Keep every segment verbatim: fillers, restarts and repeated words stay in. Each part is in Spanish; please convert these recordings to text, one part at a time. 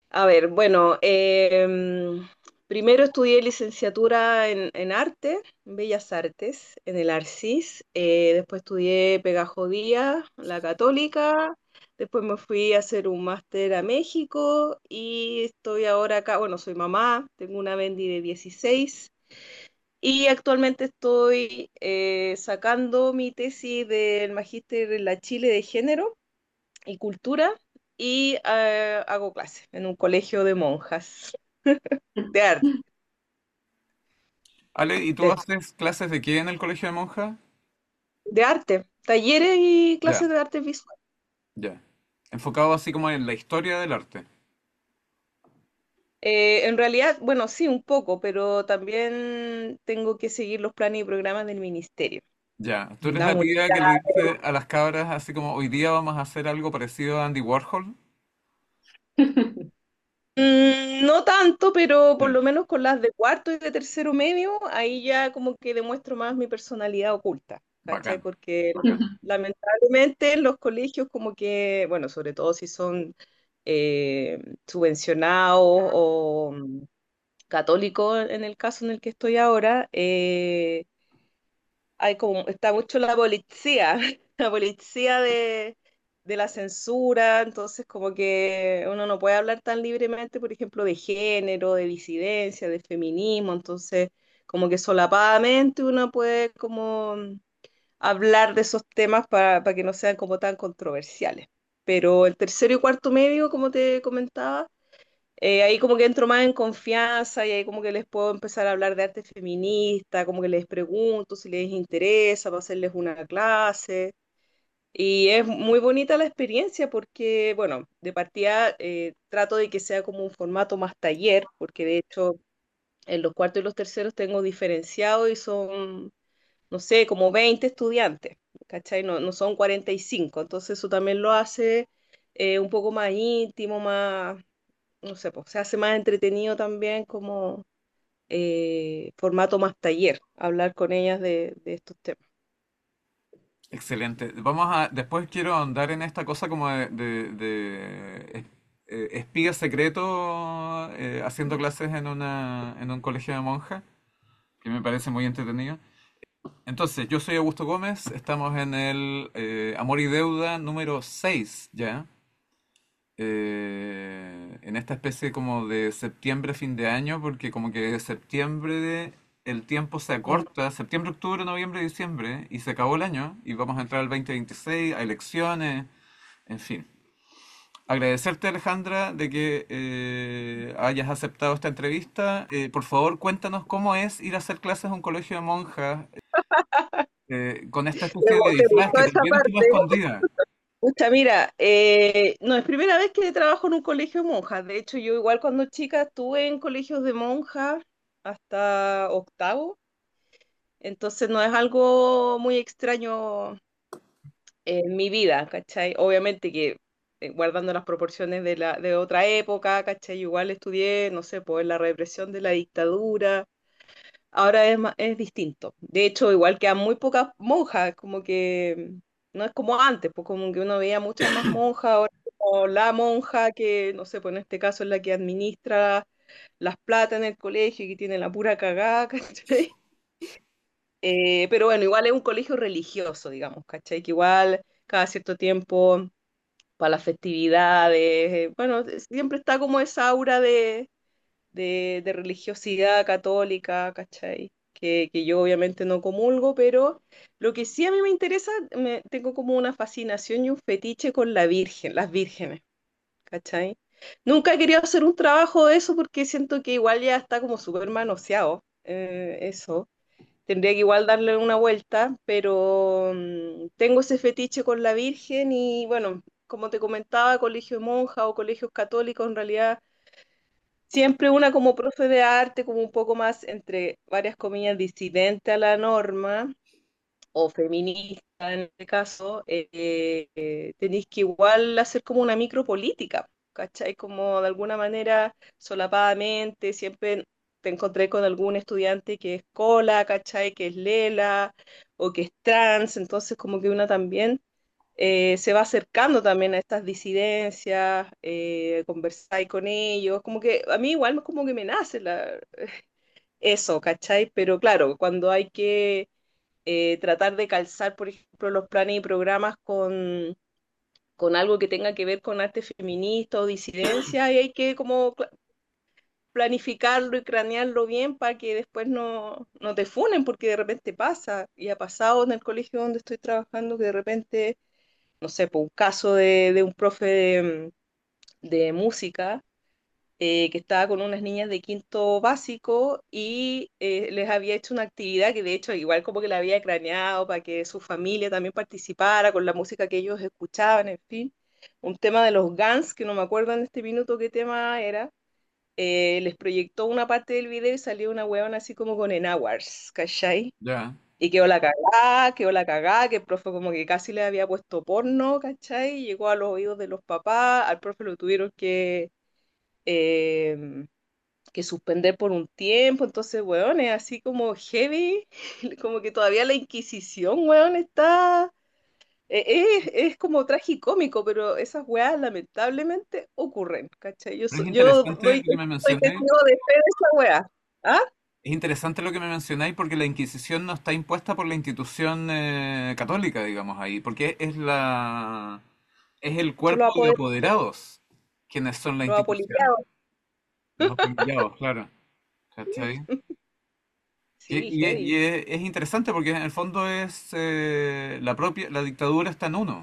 A ver, bueno, em, primero estudié licenciatura en, en arte, en Bellas Artes, en el Arcis. Eh, después estudié Pedagogía, la Católica. Después me fui a hacer un máster a México y estoy ahora acá. Bueno, soy mamá, tengo una Bendy de dieciséis y actualmente estoy eh, sacando mi tesis del Magíster en la Chile de Género y Cultura y eh, hago clases en un colegio de monjas de arte, Ale, ¿y tú de, haces clases de qué en el colegio de monjas? de arte, talleres y Ya, clases de arte visual. ya. Enfocado así como en la historia del arte. Eh, en realidad, bueno, sí, un poco, pero también tengo que seguir los planes y programas del ministerio. Ya. ¿Tú eres La la tía que universidad. le dice a las cabras así como hoy día vamos a hacer algo parecido a Andy Warhol? Mm, no tanto, pero por Ya, lo menos con las de cuarto y de tercero medio, ahí ya como que demuestro más mi personalidad oculta, ¿cachai? bacán, Porque bacán. lamentablemente en los colegios como que, bueno, sobre todo si son eh, subvencionados o mm, católicos en el caso en el que estoy ahora, eh, hay como, está mucho la policía, la policía de, de la censura, entonces como que uno no puede hablar tan libremente, por ejemplo, de género, de disidencia, de feminismo, entonces como que solapadamente uno puede como hablar de esos temas para, para que no sean como tan controversiales. Pero el tercero y cuarto medio, como te comentaba, eh, ahí como que entro más en confianza y ahí como que les puedo empezar a hablar de arte feminista, como que les pregunto si les interesa para hacerles una clase. Y es muy bonita la experiencia porque, bueno, de partida eh, trato de que sea como un formato más taller, porque de hecho en los cuartos y los terceros tengo diferenciado y son, no sé, como veinte estudiantes, ¿cachai? No, no son cuarenta y cinco, entonces eso también lo hace eh, un poco más íntimo, más no sé, pues, se hace más entretenido también como eh, formato más taller, hablar con ellas de, de estos temas. Excelente. Vamos a, después quiero ahondar en esta cosa como de, de- de es- eh, espía secreto eh, haciendo clases en una, en un colegio de monjas, que me parece muy entretenido. Entonces, yo soy Augusto Gómez, estamos en el eh, Amor y Deuda número seis ya, eh, en esta especie como de septiembre, fin de año, porque como que de septiembre el tiempo se Mm. acorta, septiembre, octubre, noviembre, diciembre, y se acabó el año, y vamos a entrar al dos mil veintiséis, a elecciones, en fin. Agradecerte, Alejandra, de que eh, hayas aceptado esta entrevista. Eh, por favor, cuéntanos cómo es ir a hacer clases a un colegio de monjas eh, con esta ¿Te, especie de te disfraz gustó que esa también estuvo parte? escondida. Pucha, mira, eh, no es primera vez que trabajo en un colegio de monjas. De hecho, yo igual cuando chica estuve en colegios de monjas hasta octavo, entonces no es algo muy extraño en mi vida, ¿cachai? Obviamente que eh, guardando las proporciones de la, de otra época, ¿cachai? Igual estudié, no sé, pues la represión de la dictadura. Ahora es, ma- es distinto. De hecho, igual quedan muy pocas monjas, como que no es como antes, pues como que uno veía muchas más monjas, ahora es como la monja que, no sé, pues en este caso es la que administra las plata en el colegio y que tiene la pura cagada, ¿cachai? Eh, pero bueno, igual es un colegio religioso, digamos, ¿cachai? Que igual cada cierto tiempo, para las festividades, eh, bueno, siempre está como esa aura de de, de religiosidad católica, ¿cachai? Que, que yo obviamente no comulgo, pero lo que sí a mí me interesa, me, tengo como una fascinación y un fetiche con la Virgen, las vírgenes, ¿cachai? Nunca he querido hacer un trabajo de eso porque siento que igual ya está como súper manoseado, eh, eso. Tendría que igual darle una vuelta, pero mm, tengo ese fetiche con la Virgen y bueno, como te comentaba, colegio de monjas o colegios católicos en realidad siempre una como profe de arte, como un poco más, entre varias comillas, disidente a la norma, o feminista en este caso, eh, eh, tenéis que igual hacer como una micropolítica, ¿cachai? Como de alguna manera, solapadamente, siempre te encontré con algún estudiante que es cola, ¿cachai? Que es lela, o que es trans, entonces como que una también eh, se va acercando también a estas disidencias, eh, conversáis con ellos, como que a mí igual como que me nace la, eso, ¿cachai? Pero claro, cuando hay que eh, tratar de calzar, por ejemplo, los planes y programas con, con algo que tenga que ver con arte feminista o disidencia, y hay que como cla- planificarlo y cranearlo bien para que después no, no te funen, porque de repente pasa, y ha pasado en el colegio donde estoy trabajando que de repente, no sé, por un caso de, de un profe de, de música eh, que estaba con unas niñas de quinto básico y eh, les había hecho una actividad que de hecho igual como que la había craneado para que su familia también participara con la música que ellos escuchaban, en fin. Un tema de los Guns, que no me acuerdo en este minuto qué tema era, eh, les proyectó una parte del video y salió una huevona así como con enaguas, ¿cachai? Ya. Y quedó la cagada, quedó la cagada, que el profe como que casi le había puesto porno, ¿cachai? Llegó a los oídos de los papás, al profe lo tuvieron que, eh, que suspender por un tiempo, entonces, weón, es así como heavy, como que todavía la Inquisición, weón, está, eh, es, es como tragicómico, pero esas weas lamentablemente ocurren, ¿cachai? Yo, Pero so- es yo interesante doy, lo que me soy mencionáis. testigo de fe de esa wea, ¿ah? Es interesante lo que me mencionáis porque la Inquisición no está impuesta por la institución eh, católica, digamos ahí, porque es la es el Son los cuerpo de apoder- apoderados quienes son la los institución, apolillados. los apolillados, claro, ¿cachai? Que- Sí, y es, y heavy. es- es interesante porque en el fondo es eh, la propia, la dictadura está en uno,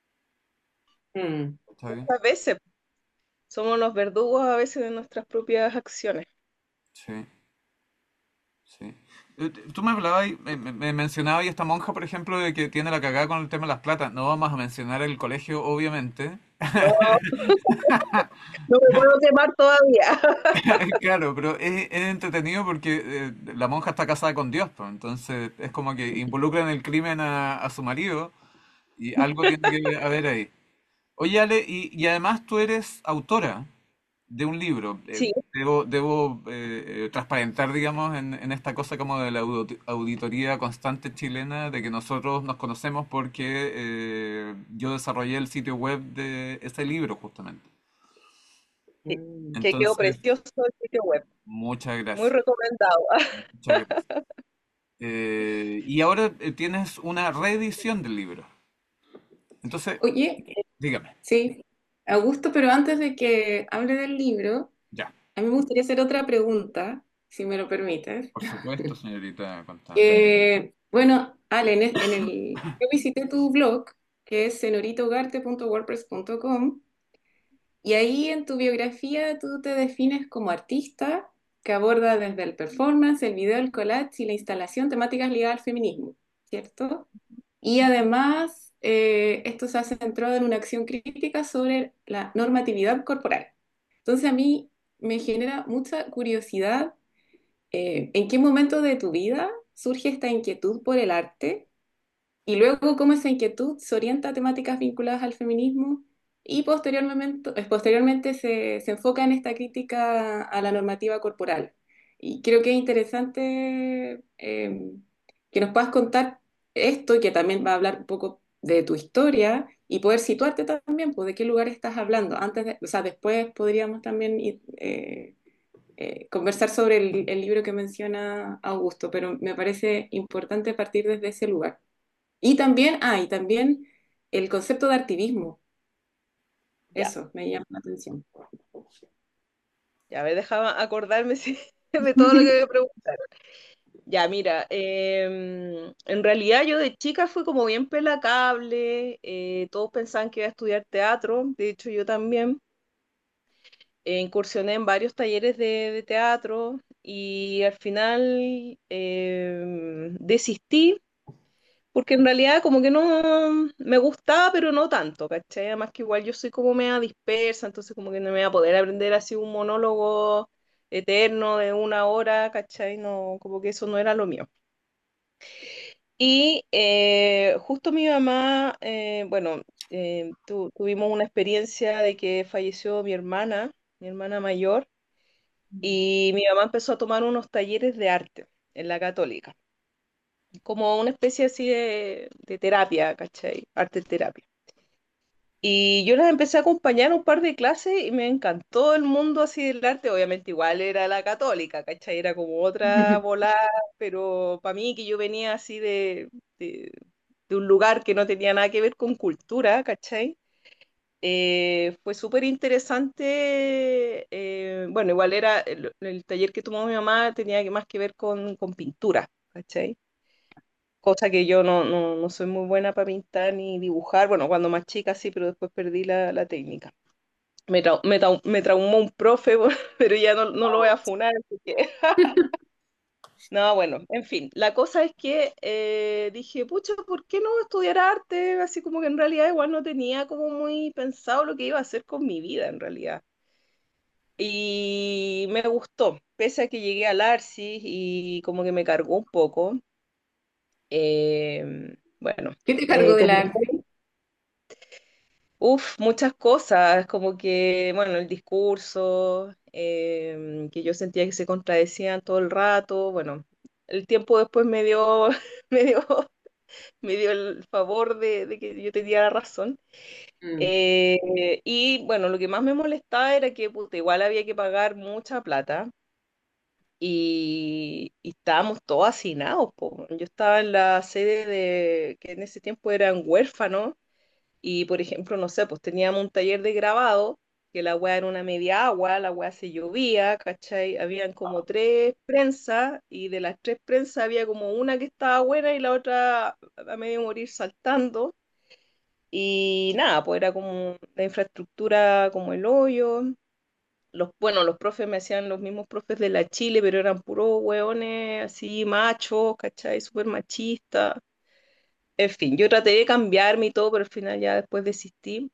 Mm. ¿cachai? A veces somos los verdugos a veces de nuestras propias acciones. Sí. Sí. Eh, t- Tú me hablabas, y me, me- me mencionabas y esta monja, por ejemplo, de que tiene la cagada con el tema de las platas. No vamos a mencionar el colegio, obviamente. No, no me puedo quemar todavía. Claro, pero es, es entretenido porque eh, la monja está casada con Dios, pues, entonces es como que involucra en el crimen a, a su marido y algo tiene que haber ahí. Oye, Ale, y, y además tú eres autora de un libro. Eh, Sí, debo debo eh, eh, transparentar, digamos, en, en esta cosa como de la audit- auditoría constante chilena, de que nosotros nos conocemos porque eh, yo desarrollé el sitio web de ese libro, justamente. sí, Mm. que quedó Entonces, precioso el sitio web. muchas Muy gracias. recomendado. Muchas gracias. Eh, y ahora eh, tienes una reedición del libro. Entonces, Oye, dígame. sí, Augusto, pero antes de que hable del libro, Ya, a mí me gustaría hacer otra pregunta, si me lo permites. por supuesto, señorita Constanza. Que, bueno, Ale, en el, en el- yo visité tu blog, que es senoritaugarte punto wordpress punto com, y ahí en tu biografía tú te defines como artista que aborda desde el performance, el video, el collage y la instalación temáticas ligadas al feminismo, ¿cierto? Y además, eh, esto se ha centrado en una acción crítica sobre la normatividad corporal. Entonces a mí me genera mucha curiosidad eh, en qué momento de tu vida surge esta inquietud por el arte y luego cómo esa inquietud se orienta a temáticas vinculadas al feminismo y posteriormente, eh, posteriormente se, se enfoca en esta crítica a la normativa corporal. Y creo que es interesante eh, que nos puedas contar esto y que también va a hablar un poco de tu historia y poder situarte también, pues, de qué lugar estás hablando. Antes de- o sea, después podríamos también ir, eh, eh, conversar sobre el, el libro que menciona Augusto, pero me parece importante partir desde ese lugar. Y también, ah, y también el concepto de activismo, Ya, eso me llama la atención. ya me dejaba acordarme sí, de todo lo que me preguntaron. Ya, mira, em, en realidad yo de chica fui como bien pelacable, eh, todos pensaban que iba a estudiar teatro, de hecho yo también. Eh, incursioné en varios talleres de, de teatro y al final em, desistí porque en realidad como que no me gustaba, pero no tanto, ¿cachai? Además que igual yo soy como media dispersa, entonces como que no me voy a poder aprender así un monólogo eterno de una hora, ¿cachai? No, como que eso no era lo mío. Y eh, justo mi mamá, eh, bueno, eh, tu- tuvimos una experiencia de que falleció mi hermana, mi hermana mayor, y mi mamá empezó a tomar unos talleres de arte en la Católica, como una especie así de, de terapia, ¿cachai? Arte terapia. Y yo las empecé a acompañar un par de clases y me encantó el mundo así del arte. Obviamente igual era la católica, ¿cachai? Era como otra volada, pero para mí que yo venía así de, de, de un lugar que no tenía nada que ver con cultura, ¿cachai? Eh, fue súper interesante. Eh, bueno, igual era el, el taller que tomó mi mamá tenía que más que ver con, con pintura, ¿cachai? Cosa que yo no, no, no soy muy buena para pintar ni dibujar. Bueno, cuando más chica sí, pero después perdí la, la técnica. Me, trau- me, trau- me traumó un profe, pero ya no, no lo voy a funar. Así que- No, bueno, en fin, la cosa es que eh, dije, pucha, ¿por qué no estudiar arte? Así como que en realidad igual no tenía como muy pensado lo que iba a hacer con mi vida en realidad. Y me gustó, pese a que llegué al Arcis y como que me cargó un poco. eh, bueno, ¿Qué te cargó eh, del como arte? uf, muchas cosas, como que, bueno, el discurso, em, que yo sentía que se contradecían todo el rato, bueno, el tiempo después me dio, me dio, me dio el favor de, de que yo tenía la razón. Mm. Eh, y bueno, lo que más me molestaba era que puta, igual había que pagar mucha plata y, y estábamos todos hacinados, po. Yo estaba en la sede de, que en ese tiempo eran huérfanos y, por ejemplo, no sé, pues teníamos un taller de grabado, que la weá era una media agua, la weá se llovía, ¿cachai? Habían como tres prensas, y de las tres prensas había como una que estaba buena y la otra a medio morir saltando. Y nada, pues era como la infraestructura como el hoyo. Los, bueno, los profes me hacían los mismos profes de la Chile, pero eran puros hueones así machos, ¿cachai? Súper machistas. En fin, yo traté de cambiarme y todo, pero al final ya después desistí.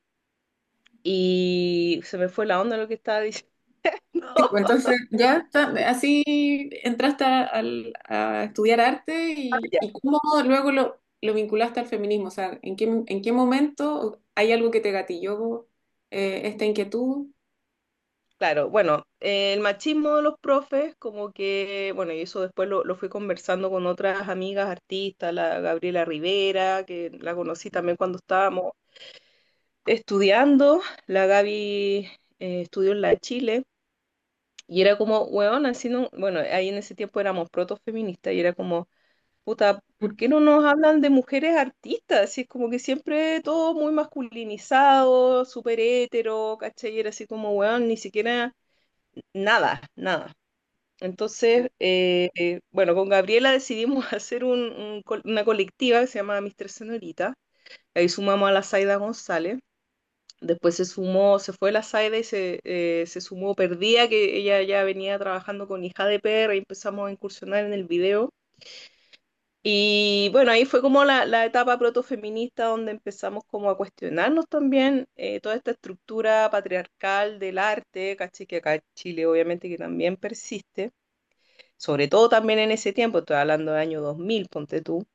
Y se me fue la onda lo que estaba diciendo. Sí, pues entonces ya está, así entraste a, al- a estudiar arte y, Ya, y cómo luego lo, lo vinculaste al feminismo, o sea, ¿en qué, en qué momento hay algo que te gatilló eh, esta inquietud? claro, bueno, eh, el machismo de los profes, como que, bueno, y eso después lo, lo fui conversando con otras amigas artistas, la Gabriela Rivera, que la conocí también cuando estábamos estudiando, la Gaby eh, estudió en la Chile, y era como, weón, así no, bueno, ahí en ese tiempo éramos protofeministas, y era como, puta, ¿por qué no nos hablan de mujeres artistas? Así es como que siempre todo muy masculinizado, súper hétero, ¿cachai? Y era así como, weón, ni siquiera nada, nada. Entonces, eh, eh, bueno, con Gabriela decidimos hacer un- un col- una colectiva que se llama Mister Señorita. Ahí sumamos a la Zaida González. Después se sumó, se fue la Zaida y se, eh, se sumó Perdía, que ella ya venía trabajando con Hija de Perra y empezamos a incursionar en el video. Y bueno, ahí fue como la, la etapa protofeminista donde empezamos como a cuestionarnos también eh, toda esta estructura patriarcal del arte, caché que acá en Chile obviamente que también persiste, sobre todo también en ese tiempo, estoy hablando del año dos mil, ponte tú.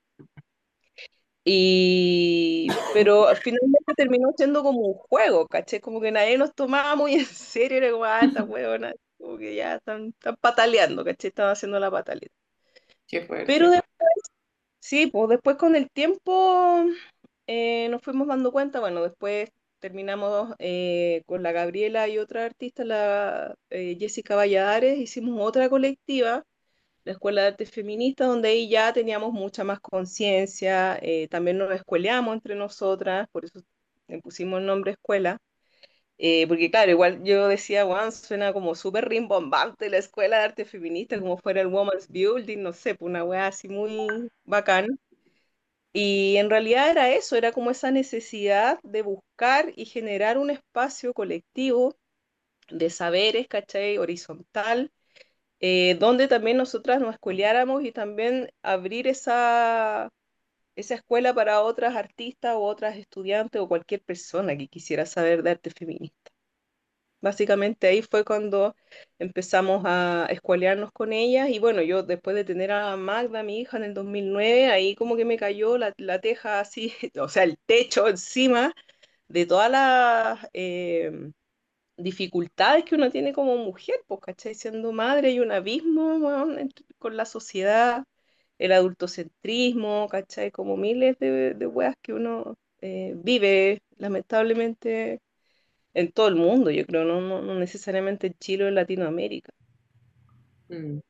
Y, pero finalmente terminó siendo como un juego, caché, como que nadie nos tomaba muy en serio, era como, ah, esta huevona, como que ya están, están pataleando, caché, están haciendo la pataleta. Qué Pero fuerte. de- sí, pues después con el tiempo eh, nos fuimos dando cuenta, bueno, después terminamos eh, con la Gabriela y otra artista, la eh, Jessica Valladares, hicimos otra colectiva, la Escuela de Arte Feminista, donde ahí ya teníamos mucha más conciencia, eh, también nos escueleamos entre nosotras, por eso le pusimos el nombre escuela. Eh, porque claro, igual yo decía, wow, suena como súper rimbombante la escuela de arte feminista, como fuera el Women's Building, no sé, pues una weá así muy bacán. Y en realidad era eso, era como esa necesidad de buscar y generar un espacio colectivo de saberes, ¿cachai? Horizontal, eh, donde también nosotras nos escueleáramos y también abrir esa, esa escuela para otras artistas o otras estudiantes o cualquier persona que quisiera saber de arte feminista. Básicamente ahí fue cuando empezamos a escuelearnos con ellas y bueno, yo después de tener a Magda, mi hija, en el dos mil nueve, ahí como que me cayó la, la teja así, o sea, el techo encima de todas las eh, dificultades que uno tiene como mujer, pues, ¿cachai? Siendo madre hay un abismo, weón, entre- con la sociedad, el adultocentrismo, ¿cachai? Como miles de, de weas que uno eh, vive lamentablemente en todo el mundo, yo creo, no, no, no necesariamente en Chile o en Latinoamérica. Mm.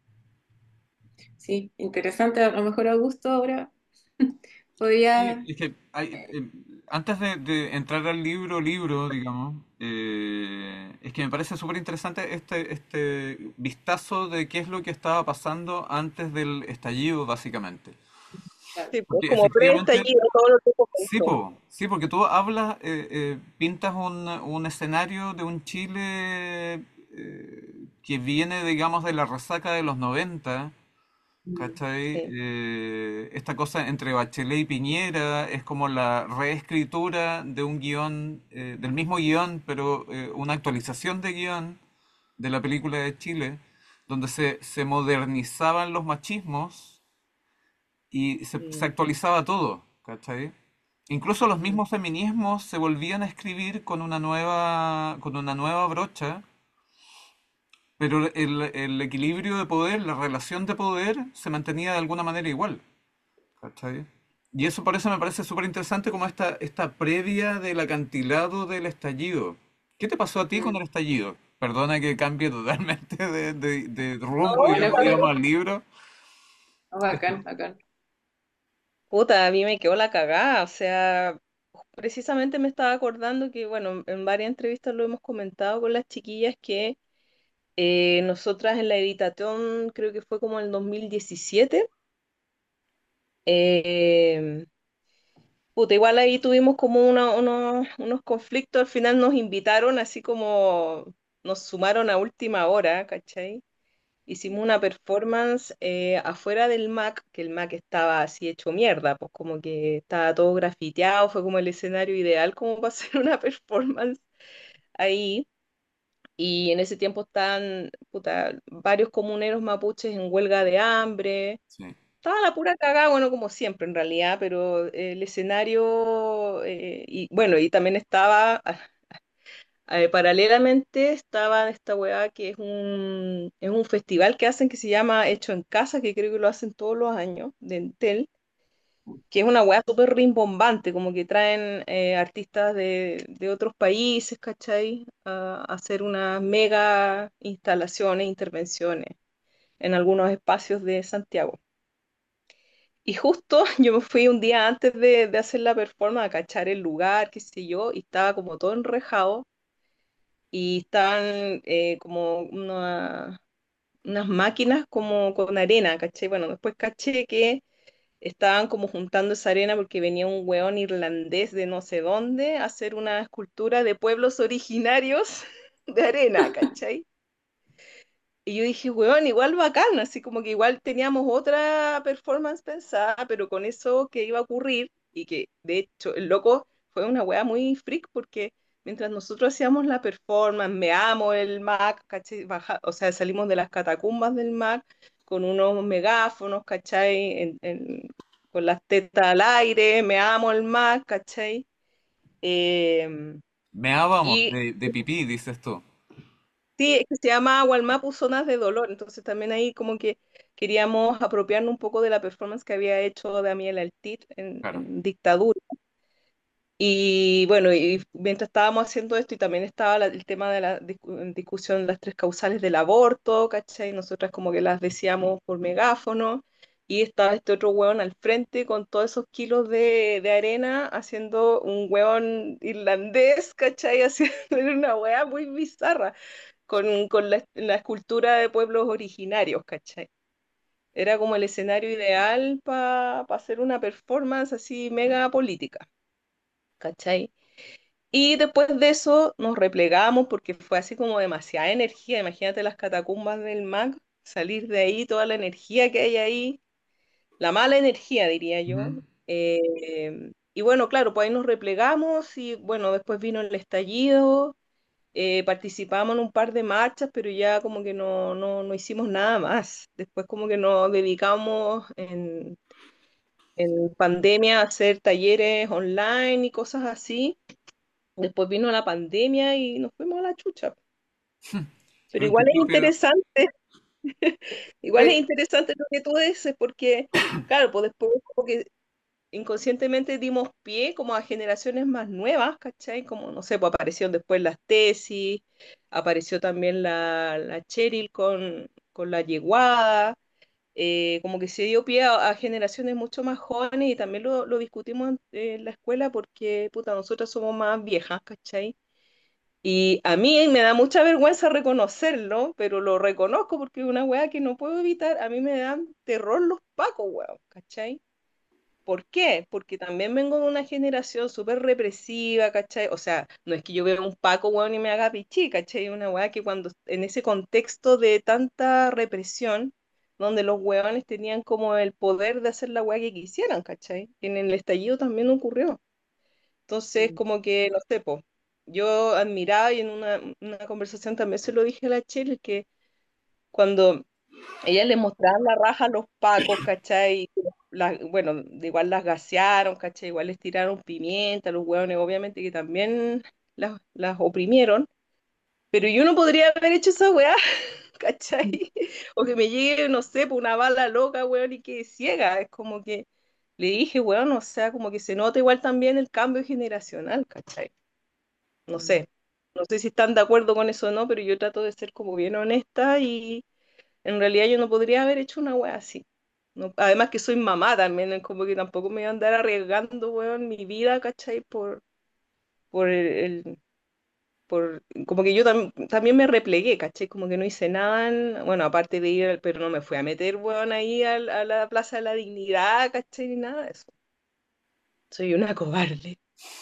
Sí, interesante. A lo mejor Augusto ahora Sí, podría... es que hay, eh, antes de, de entrar al libro, libro, digamos, eh, es que me parece súper interesante este, este vistazo de qué es lo que estaba pasando antes del estallido, básicamente. Claro. Sí, pues Porque como efectivamente, pre-estallido, todo lo que sí, comenzó. po, sí, porque tú hablas, eh, eh, pintas un, un escenario de un Chile eh, que viene, digamos, de la resaca de los noventa. Mm. ¿Cachai? Sí, Eh, esta cosa entre Bachelet y Piñera es como la reescritura de un guión, eh, del mismo guión, pero eh, una actualización de guión de la película de Chile, donde se, se modernizaban los machismos y se, se mm, actualizaba todo, ¿cachai? Incluso los mm, mismos feminismos se volvían a escribir con una nueva, con una nueva brocha, pero el, el equilibrio de poder, la relación de poder, se mantenía de alguna manera igual. ¿Cachai? Y eso por eso me parece súper interesante como esta, esta previa del acantilado del estallido. ¿Qué te pasó a ti con Mm. el estallido? Perdona que cambie totalmente de, de- de rumbo y no, Bueno, ya pero vayamos al libro. oh, bacán, bacán. puta, a mí me quedó la cagada, o sea, precisamente me estaba acordando que, bueno, en varias entrevistas lo hemos comentado con las chiquillas que eh, nosotras en la Editación, creo que fue como en el dos mil diecisiete, eh, puta, igual ahí tuvimos como una- unos, unos conflictos, al final nos invitaron así como nos sumaron a última hora, ¿cachai? Hicimos una performance eh, afuera del Mac, que el Mac estaba así hecho mierda, pues como que estaba todo grafiteado, fue como el escenario ideal como para hacer una performance ahí. Y en ese tiempo estaban puta, varios comuneros mapuches en huelga de hambre. Sí. Estaba la pura cagada, bueno, como siempre en realidad, pero el escenario, eh, y bueno, y también estaba eh, paralelamente estaba esta weá que es un, es un festival que hacen que se llama Hecho en Casa, que creo que lo hacen todos los años, de Entel, que es una weá súper rimbombante, como que traen eh, artistas de, de otros países, ¿cachai? A, a hacer unas mega instalaciones, intervenciones en algunos espacios de Santiago. Y justo yo me fui un día antes de, de hacer la performance a cachar el lugar, qué sé yo, y estaba como todo enrejado y estaban eh, como una- unas máquinas como con arena, ¿cachai? Bueno, después caché que estaban como juntando esa arena porque venía un weón irlandés de no sé dónde a hacer una escultura de pueblos originarios de arena, ¿cachai? Y yo dije, weón, igual bacán, así como que igual teníamos otra performance pensada, pero con eso que iba a ocurrir, y que de hecho el loco fue una wea muy freak porque mientras nosotros hacíamos la performance, meamos el Mac, ¿cachai? Baja- o sea, salimos de las catacumbas del Mac con unos megáfonos, ¿cachai? En- en- con las tetas al aire, meamos el Mac, ¿cachai? Em, Meábamos y de, de pipí, dices tú. sí, es que se llama Walmapu Zonas de Dolor, entonces también ahí como que queríamos apropiarnos un poco de la performance que había hecho Daniel Altit en, Claro. en Dictadura. Y bueno, y mientras estábamos haciendo esto y también estaba la- el tema de la discu- en discusión de las tres causales del aborto, ¿cachai? Nosotras como que las decíamos por megáfono y estaba este otro hueón al frente con todos esos kilos de, de arena haciendo un hueón irlandés, ¿cachai? Haciendo una hueá muy bizarra con, con la, la escultura de pueblos originarios, ¿cachai? Era como el escenario ideal para hacer una performance así mega política, ¿cachai? Y después de eso nos replegamos porque fue así como demasiada energía. Imagínate las catacumbas del Mac, salir de ahí, toda la energía que hay ahí, la mala energía, diría yo. Ujú. Eh, y bueno, claro, pues ahí nos replegamos y bueno, después vino el estallido, eh, participamos en un par de marchas, pero ya como que no, no, no hicimos nada más. Después como que nos dedicamos en, en pandemia a hacer talleres online y cosas así. Después vino la pandemia y nos fuimos a la chucha. Pero Pero igual tu es propia... interesante, igual es Oye, interesante lo que tú dices, porque, claro, pues después como que inconscientemente dimos pie como a generaciones más nuevas, ¿cachai? Como, no sé, pues aparecieron después las tesis, apareció también la, la Cheryl con, con la yeguada, eh, como que se dio pie a, a generaciones mucho más jóvenes y también lo, lo discutimos en, en la escuela porque, puta, nosotras somos más viejas, ¿cachai? Y a mí me da mucha vergüenza reconocerlo, pero lo reconozco porque es una weá que no puedo evitar. A mí me dan terror los pacos, weón, ¿cachai? ¿Por qué? Porque también vengo de una generación súper represiva, ¿cachai? O sea, no es que yo vea un Paco, weón, y me haga pichí, ¿cachai? Una weá que cuando, en ese contexto de tanta represión, donde los weones tenían como el poder de hacer la weá que quisieran, ¿cachai? En el estallido también ocurrió. Entonces, Mm. como que, no sé, po, yo admiraba y en una, una conversación también se lo dije a la Chile, que cuando ellas le mostraban la raja a los pacos, ¿cachai? La- bueno, de igual las gasearon, ¿cachai? Igual les tiraron pimienta, los hueones, obviamente que también las, las oprimieron, pero yo no podría haber hecho esa weá, ¿cachai? O que me llegue, no sé, por una bala loca, weón, y quede ciega. Es como que le dije, weón, o sea, como que se nota igual también el cambio generacional, ¿cachai? No Mm. sé. No sé si están de acuerdo con eso o no, pero yo trato de ser como bien honesta y en realidad yo no podría haber hecho una wea así. No, además que soy mamá también, es como que tampoco me voy a andar arriesgando, weón, mi vida, ¿cachai? Por, por el, el- por, como que yo tam- también me replegué, ¿cachai? Como que no hice nada, en- bueno, aparte de ir, al- pero no me fui a meter, weón, ahí al- a, la Plaza de la Dignidad, ¿cachai? Ni nada de eso. Soy una cobarde.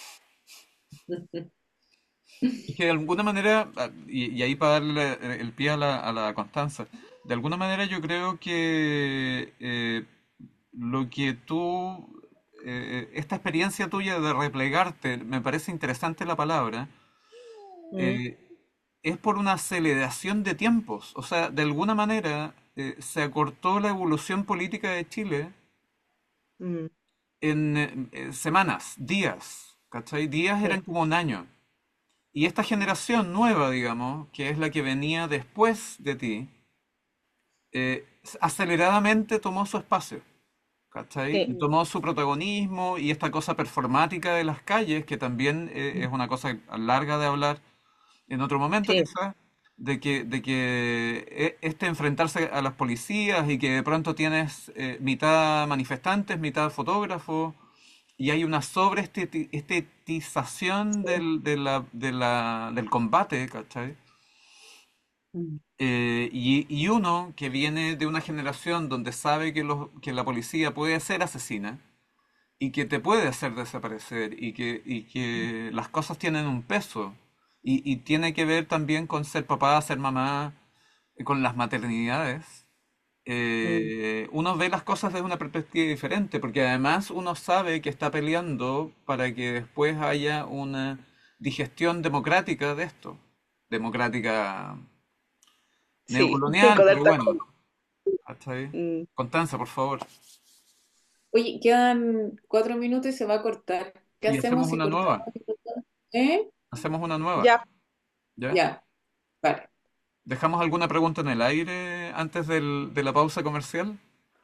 Es que de alguna manera, ah, y, y ahí para darle el pie a la, a la Constanza, de alguna manera yo creo que eh, lo que tú, eh, esta experiencia tuya de replegarte, me parece interesante la palabra, Mm, eh, es por una aceleración de tiempos. O sea, de alguna manera eh, se acortó la evolución política de Chile mm, en eh, eh, semanas, días, ¿cachai? Días sí, eran como un año. Y esta generación nueva, digamos, que es la que venía después de ti, eh, aceleradamente tomó su espacio, ¿cachai? sí, Y tomó su protagonismo y esta cosa performática de las calles, que también eh, es una cosa larga de hablar en otro momento sí. quizás, de que, de que eh, este enfrentarse a las policías y que de pronto tienes eh, mitad manifestantes, mitad fotógrafos, y hay una sobreestetización Sí. del, de la, de la- del combate, ¿cachai? Mm. Eh, y, y uno que viene de una generación donde sabe que, los, que la policía puede ser asesina y que te puede hacer desaparecer y que, y que las cosas tienen un peso y, y tiene que ver también con ser papá, ser mamá, eh, con las maternidades. Mm, Eh, uno ve las cosas desde una perspectiva diferente porque además uno sabe que está peleando para que después haya una digestión democrática de esto. Democrática sí, neocolonial, con pero alta- bueno, ¿cachai? mm, Constanza, por favor. Oye, quedan cuatro minutos y se va a cortar. ¿Qué Y hacemos hacemos si una cortamos? nueva. ¿Eh? Hacemos una nueva. ya. ¿Ya? Ya, vale. ¿Dejamos alguna pregunta en el aire antes del- de la pausa comercial?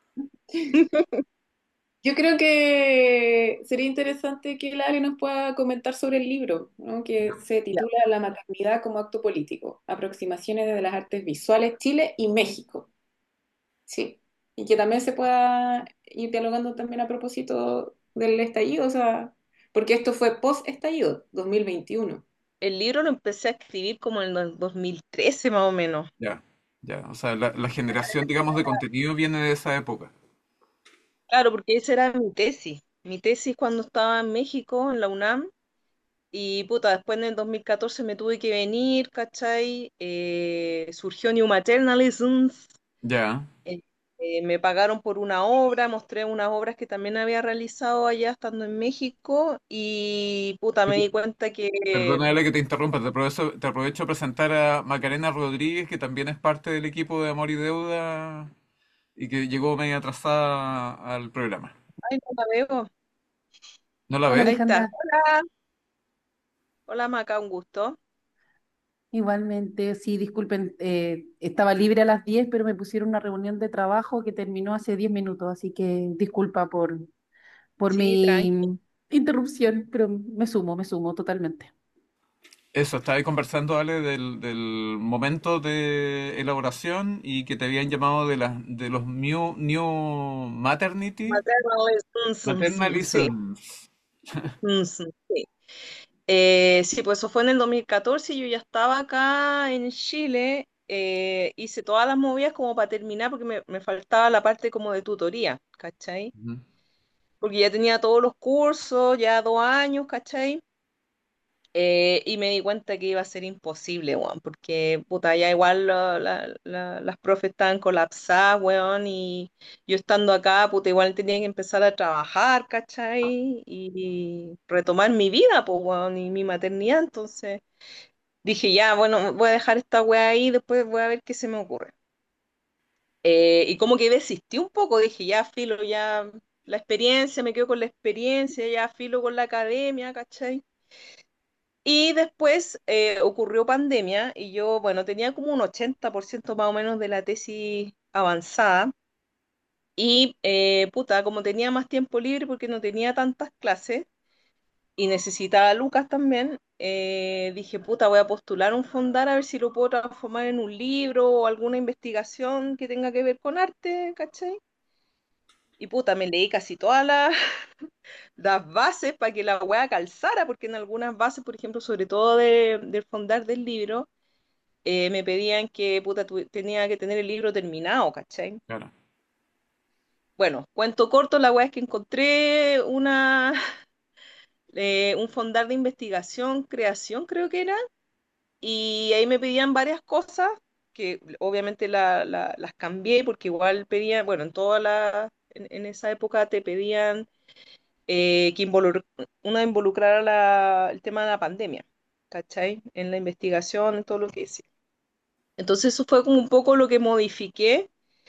Yo creo que sería interesante que Lali nos pueda comentar sobre el libro, ¿no? Que se Ya. titula La maternidad como acto político, aproximaciones desde las artes visuales, Chile y México. Sí, y que también se pueda ir dialogando también a propósito del estallido, o sea, porque esto fue post-estallido, dos mil veintiuno. El libro lo empecé a escribir como en el dos mil trece más o menos. Ya, ya. O sea, la, la generación, digamos, de contenido viene de esa época. Claro, porque esa era mi tesis. Mi tesis cuando estaba en México, en la UNAM, y puta, después en el dos mil catorce me tuve que venir, ¿cachai? Eh, surgió New Maternalisms, Ya. eh, eh, me pagaron por una obra, mostré unas obras que también había realizado allá estando en México, y puta, me di cuenta que Perdona que te interrumpa, te aprovecho, te aprovecho a presentar a Macarena Rodríguez, que también es parte del equipo de Amor y Deuda y que llegó medio atrasada al programa. ay, no la veo. ¿No la Hola Ahí ves? está. Alejandra, Hola, hola Maca, un gusto. igualmente, sí, disculpen, eh, estaba libre a las diez, pero me pusieron una reunión de trabajo que terminó hace diez minutos, así que disculpa por, por Sí, tranqui. mi interrupción, pero me sumo, me sumo totalmente. Eso, estaba ahí conversando, Ale, del, del momento de elaboración y que te habían llamado de, las de los new, new maternity, Materno es un zum, zum, sí. maternalisms. Un zum, sí. Eh, sí, pues eso fue en el dos mil catorce y yo ya estaba acá en Chile. Eh, hice todas las movidas como para terminar porque me, me faltaba la parte como de tutoría, ¿cachai? Ujú. Porque ya tenía todos los cursos, ya dos años, ¿cachai? Eh, y me di cuenta que iba a ser imposible, weón, porque puta, ya igual la- la- la- las profes estaban colapsadas, weón, y yo estando acá, puta, igual tenía que empezar a trabajar, ¿cachai? Y retomar mi vida, pues, weón, y mi maternidad, entonces dije, ya, bueno, voy a dejar esta weá ahí, después voy a ver qué se me ocurre. Eh, y como que desistí un poco, dije, ya, filo, ya la experiencia, me quedo con la experiencia, ya filo con la academia, ¿cachai? Y después eh, ocurrió pandemia y yo, bueno, tenía como un ochenta por ciento más o menos de la tesis avanzada y, eh, puta, como tenía más tiempo libre porque no tenía tantas clases y necesitaba lucas también, eh, dije, puta, voy a postular un fondar a ver si lo puedo transformar en un libro o alguna investigación que tenga que ver con arte, ¿cachai? Y puta, me leí casi todas las, las bases para que la weá calzara, porque en algunas bases, por ejemplo, sobre todo de- del fondar del libro, eh, me pedían que puta, tu- tenía que tener el libro terminado, ¿cachai? Claro. Bueno, cuento corto, la weá es que encontré una, eh, un fondar de investigación, creación creo que era, y ahí me pedían varias cosas que obviamente la- la- las cambié porque igual pedían, bueno, en toda la, en, en esa época te pedían eh, que involucr una involucrara la- el tema de la pandemia, ¿cachai? En la investigación, en todo lo que decía. Entonces eso fue como un poco lo que modifiqué,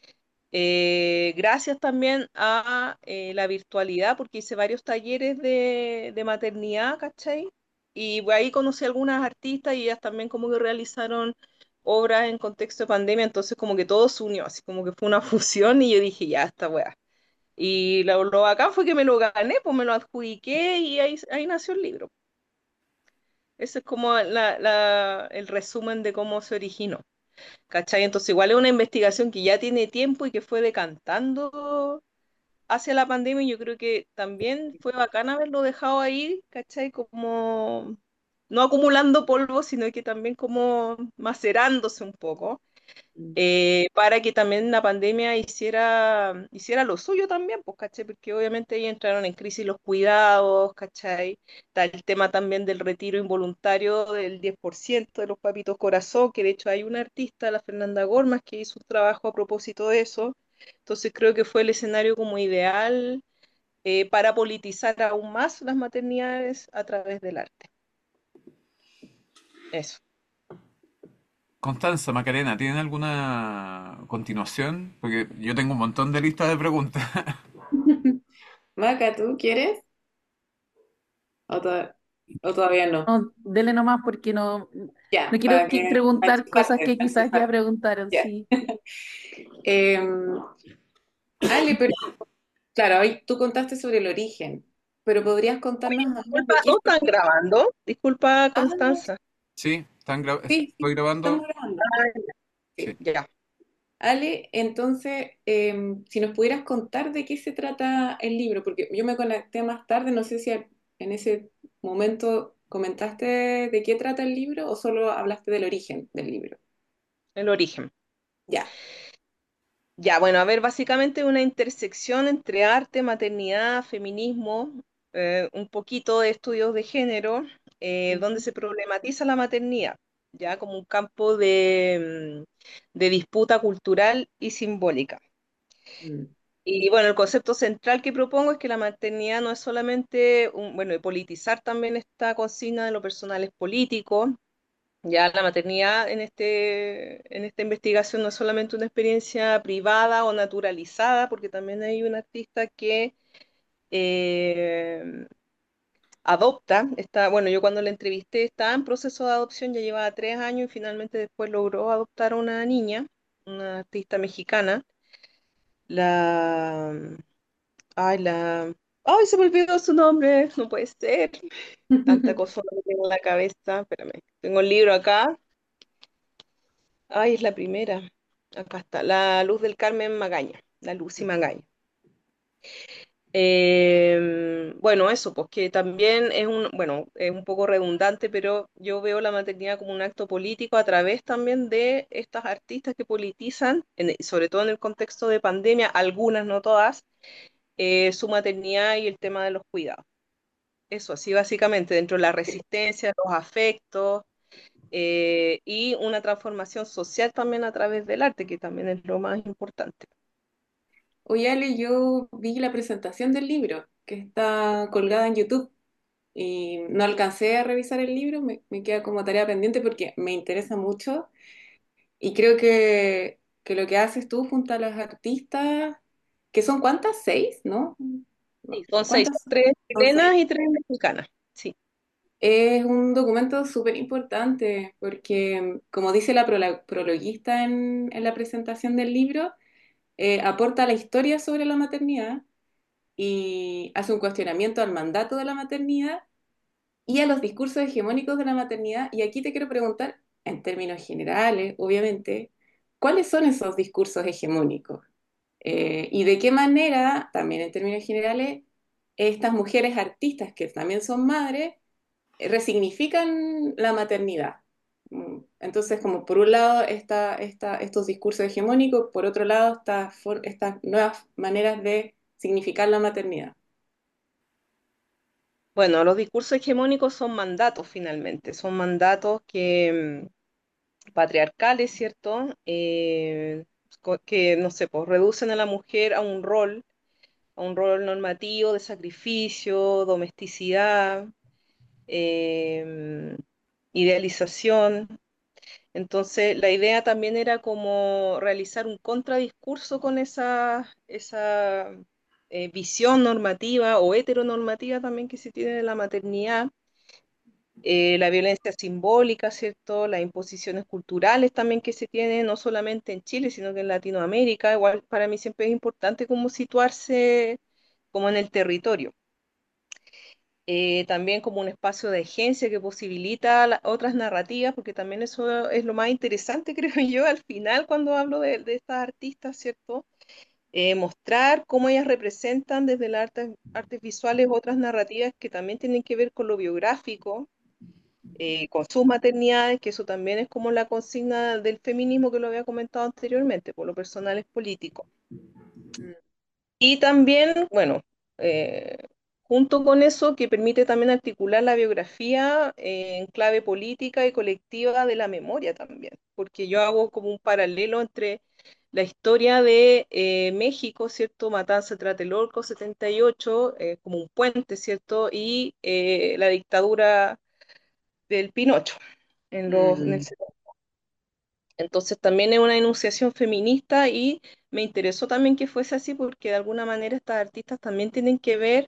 eh, gracias también a eh, la virtualidad, porque hice varios talleres de, de maternidad, ¿cachai? Y ahí conocí a algunas artistas y ellas también como que realizaron obras en contexto de pandemia, entonces como que todo se unió, así como que fue una fusión y yo dije, ya, esta weá. Y lo, lo bacán fue que me lo gané, pues me lo adjudiqué y ahí, ahí nació el libro. Ese es como la, la- el resumen de cómo se originó. ¿Cachai? Entonces igual es una investigación que ya tiene tiempo y que fue decantando hacia la pandemia y yo creo que también fue bacán haberlo dejado ahí, ¿cachai? Como no acumulando polvo, sino que también como macerándose un poco, Mm. eh, para que también la pandemia hiciera, hiciera lo suyo también, pues, ¿cachai? Porque obviamente ahí entraron en crisis los cuidados, ¿cachai? Está el tema también del retiro involuntario del diez por ciento de los papitos corazón, que de hecho hay una artista, la Fernanda Gormas, que hizo un trabajo a propósito de eso. Entonces creo que fue el escenario como ideal eh, para politizar aún más las maternidades a través del arte. Eso. Constanza, Macarena, ¿tienen alguna continuación? Porque yo tengo un montón de listas de preguntas. Maca, ¿tú quieres? ¿O, to- o todavía no? No, dele nomás porque no, no Ya, quiero para que que para preguntar cosas enchufarte, que para quizás ya enchufarte. preguntaron, Ya. sí. Em, Ale, pero claro, hoy tú contaste sobre el origen, pero podrías contarnos más o menos Disculpa, de qué ¿no se están trata. grabando? Disculpa, Ah, Constanza. Sí, están gra- sí, sí, estoy grabando. estamos grabando. Sí. Sí. Ya. Ale, entonces, em, si nos pudieras contar de qué se trata el libro, porque yo me conecté más tarde, no sé si a- en ese momento comentaste de qué trata el libro o solo hablaste del origen del libro. El origen. Ya. Ya, bueno, a ver, básicamente una intersección entre arte, maternidad, feminismo, eh, un poquito de estudios de género, eh, donde Ujú. se problematiza la maternidad, ya como un campo de, mm, de disputa cultural y simbólica. Mm, Y bueno, el concepto central que propongo es que la maternidad no es solamente un, bueno, y politizar también esta consigna de lo personal es político. Ya la maternidad en este, en esta investigación no es solamente una experiencia privada o naturalizada, porque también hay un artista que eh, adopta. Está, bueno, yo cuando la entrevisté estaba en proceso de adopción, ya llevaba tres años y finalmente después logró adoptar a una niña, una artista mexicana. La, ay, la, Ay, se me olvidó su nombre, no puede ser. Tanta cosa que tengo en la cabeza. Espérame, tengo el libro acá. Ay, es la primera. Acá está, La Luz del Carmen Magaña, la Lucy Magaña. Eh, bueno, eso, pues que también es un, bueno, es un poco redundante, pero yo veo la maternidad como un acto político a través también de estas artistas que politizan, en- sobre todo en el contexto de pandemia, algunas, no todas, eh, su maternidad y el tema de los cuidados. Eso, así básicamente, dentro de la resistencia, los afectos, eh, y una transformación social también a través del arte, que también es lo más importante. Oye, Ale, yo vi la presentación del libro que está colgada en YouTube y no alcancé a revisar el libro, me, me queda como tarea pendiente porque me interesa mucho y creo que, que lo que haces tú junto a las artistas, que son ¿cuántas? ¿Seis? ¿No? Sí, No, son seis, ¿cuántas son? tres Son chilenas seis. y tres mexicanas. Sí. Es un documento súper importante porque, como dice la prola- prologuista en, en la presentación del libro, eh, aporta la historia sobre la maternidad y hace un cuestionamiento al mandato de la maternidad y a los discursos hegemónicos de la maternidad. Y aquí te quiero preguntar, en términos generales, obviamente, ¿cuáles son esos discursos hegemónicos? Eh, y de qué manera, también en términos generales, estas mujeres artistas que también son madres, eh, resignifican la maternidad. Mm, Entonces, como por un lado está, está estos discursos hegemónicos, por otro lado estas for- estas nuevas maneras de significar la maternidad. Bueno, los discursos hegemónicos son mandatos finalmente, son mandatos que mm, patriarcales, ¿cierto? Eh, co- que, no sé, pues reducen a la mujer a un rol, a un rol normativo de sacrificio, domesticidad, eh, idealización. Entonces, la idea también era como realizar un contradiscurso con esa, esa eh, visión normativa o heteronormativa también que se tiene de la maternidad, eh, la violencia simbólica, ¿cierto? Las imposiciones culturales también que se tienen, no solamente en Chile, sino que en Latinoamérica. Igual para mí siempre es importante como situarse como en el territorio. Eh, también como un espacio de agencia que posibilita la- otras narrativas, porque también eso es lo más interesante, creo yo, al final cuando hablo de, de estas artistas, ¿cierto? Eh, mostrar cómo ellas representan desde las artes, artes visuales otras narrativas que también tienen que ver con lo biográfico, eh, con sus maternidades, que eso también es como la consigna del feminismo que lo había comentado anteriormente, por lo personal es político. Y también, bueno, eh, junto con eso, que permite también articular la biografía eh, en clave política y colectiva de la memoria también, porque yo hago como un paralelo entre la historia de eh, México, ¿cierto? Matanza de Tlatelolco, setenta y ocho, eh, como un puente, ¿cierto? Y eh, la dictadura del Pinocho en los, en el Mm, setenta. Entonces también es una enunciación feminista y me interesó también que fuese así porque de alguna manera estas artistas también tienen que ver,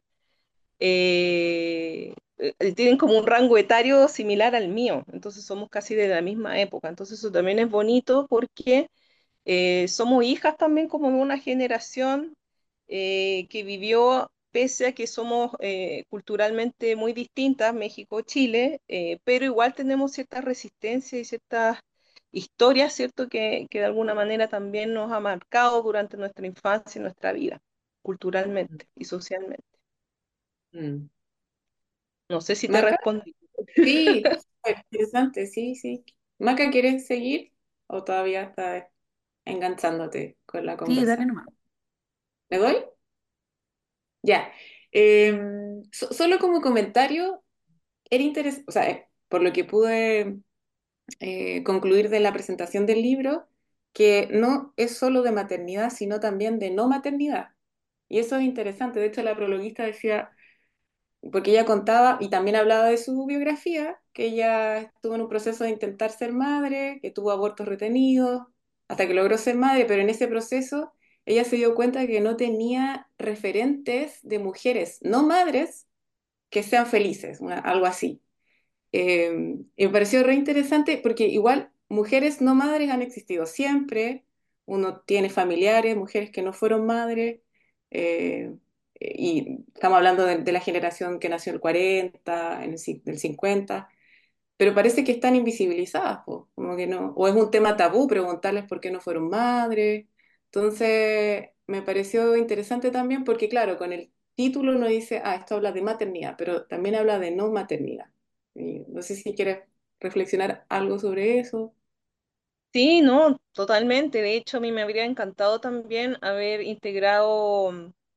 eh, eh, tienen como un rango etario similar al mío, entonces somos casi de la misma época, entonces eso también es bonito porque eh, somos hijas también como de una generación eh, que vivió, pese a que somos eh, culturalmente muy distintas, México, Chile, eh, pero igual tenemos cierta resistencia y ciertas historias, ¿cierto? Que, que de alguna manera también nos ha marcado durante nuestra infancia y nuestra vida, culturalmente y socialmente. mm. No sé si te Maca, respondí. sí, súper interesante, sí, sí. Maca, ¿quieres seguir o todavía estás enganchándote con la Sí, dale conversa? nomás. ¿Le doy? Ya. Em, so- solo como comentario, era interesante, o sea, eh, por lo que pude eh, concluir de la presentación del libro, que no es solo de maternidad, sino también de no maternidad. Y eso es interesante. De hecho, la prologuista decía, porque ella contaba y también hablaba de su biografía, que ella estuvo en un proceso de intentar ser madre, que tuvo abortos retenidos, hasta que logró ser madre, pero en ese proceso ella se dio cuenta que no tenía referentes de mujeres, no madres, que sean felices, una- algo así. Eh, y me pareció re interesante porque igual mujeres no madres han existido siempre, uno tiene familiares, mujeres que no fueron madres, eh, eh, y estamos hablando de, de la generación que nació en el cuarenta, en el, cin- del cincuenta, pero parece que están invisibilizadas, po, como que no, o es un tema tabú preguntarles por qué no fueron madres. Entonces, me pareció interesante también porque, claro, con el título uno dice, ah, esto habla de maternidad, pero también habla de no maternidad. Y no sé si quieres reflexionar algo sobre eso. Sí, no, totalmente. De hecho, a mí me habría encantado también haber integrado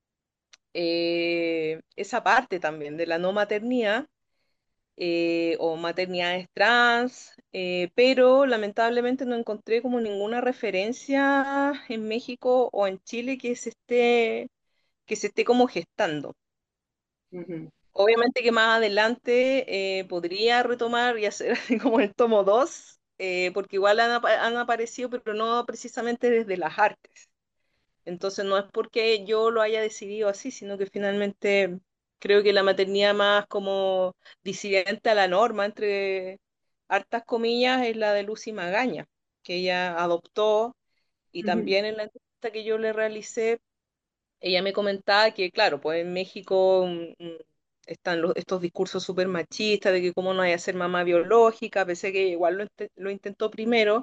eh, esa parte también de la no maternidad eh, o maternidades trans, eh, pero lamentablemente no encontré como ninguna referencia en México o en Chile que se esté, que se esté como gestando. Ujú, Obviamente que más adelante eh, podría retomar y hacer así como el tomo dos, eh, porque igual han, apa- han aparecido, pero no precisamente desde las artes. Entonces no es porque yo lo haya decidido así, sino que finalmente creo que la maternidad más como disidente a la norma, entre hartas comillas, es la de Lucy Magaña, que ella adoptó y ujú, también en la entrevista que yo le realicé, ella me comentaba que, claro, pues en México mm, mm, están los- estos discursos súper machistas de que cómo no hay que ser mamá biológica, pese a que igual lo, inte- lo intentó primero,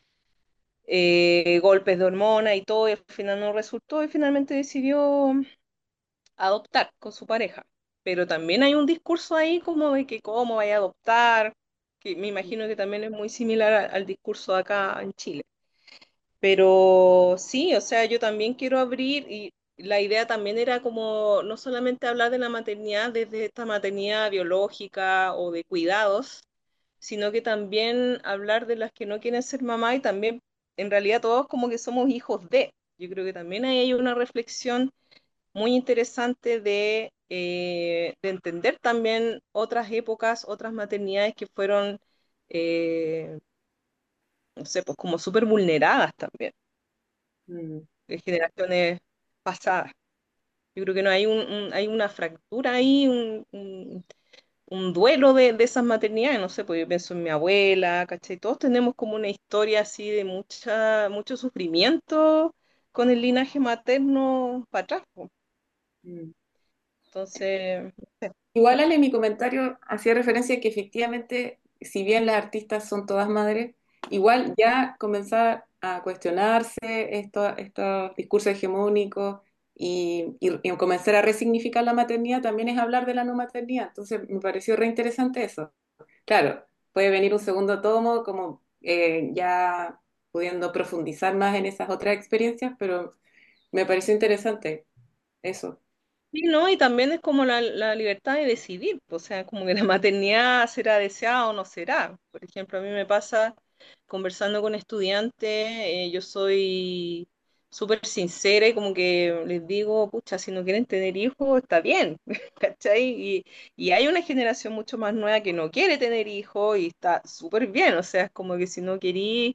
eh, golpes de hormona y todo, y al final no resultó y finalmente decidió adoptar con su pareja. Pero también hay un discurso ahí como de que cómo vaya a adoptar, que me imagino que también es muy similar a- al discurso de acá en Chile. Pero sí, o sea, yo también quiero abrir y la idea también era como no solamente hablar de la maternidad desde esta maternidad biológica o de cuidados, sino que también hablar de las que no quieren ser mamá y también en realidad todos como que somos hijos de. Yo creo que también ahí hay una reflexión muy interesante de, eh, de entender también otras épocas, otras maternidades que fueron, eh, no sé, pues como súper vulneradas también mm, de generaciones pasadas. Yo creo que no hay un, un- hay una fractura ahí, un, un- un duelo de, de esas maternidades, no sé, pues yo pienso en mi abuela, ¿cachai? Todos tenemos como una historia así de mucha, mucho sufrimiento con el linaje materno para atrás, po. mm. Entonces, no sé. Igual, Ale, mi comentario hacía referencia a que efectivamente, si bien las artistas son todas madres, igual ya comenzar a cuestionarse esto- estos discursos hegemónicos y, y- y comenzar a resignificar la maternidad también es hablar de la no maternidad. Entonces, me pareció re interesante eso. Claro, puede venir un segundo tomo como eh, ya pudiendo profundizar más en esas otras experiencias, pero me pareció interesante eso. Sí, ¿no? Y también es como la, la libertad de decidir, o sea, como que la maternidad será deseada o no será. Por ejemplo, a mí me pasa conversando con estudiantes, eh, yo soy súper sincera y como que les digo, pucha, si no quieren tener hijos, está bien, ¿cachai? Y, y hay una generación mucho más nueva que no quiere tener hijos y está súper bien, o sea, es como que si no querís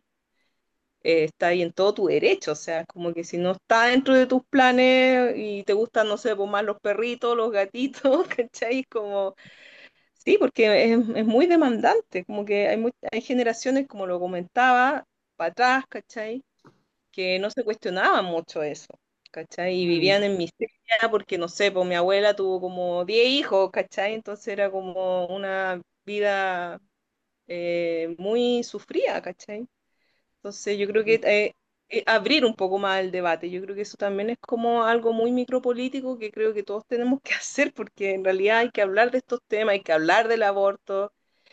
eh, está ahí en todo tu derecho, o sea, como que si no está dentro de tus planes y te gustan, no sé, pues más los perritos, los gatitos, ¿cachai? Como, sí, porque es, es muy demandante, como que hay, mu- hay generaciones, como lo comentaba, para atrás, ¿cachai? Que no se cuestionaban mucho eso, ¿cachai? Y Mm, vivían en miseria porque, no sé, pues mi abuela tuvo como diez hijos, ¿cachai? Entonces era como una vida eh, muy sufrida, ¿cachai? Entonces yo creo que eh, eh, abrir un poco más el debate, yo creo que eso también es como algo muy micropolítico que creo que todos tenemos que hacer porque en realidad hay que hablar de estos temas, hay que hablar del aborto,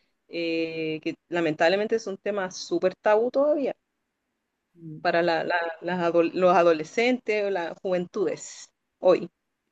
eh, que lamentablemente es un tema súper tabú todavía mm, para la- la- las adol- los adolescentes o las juventudes hoy.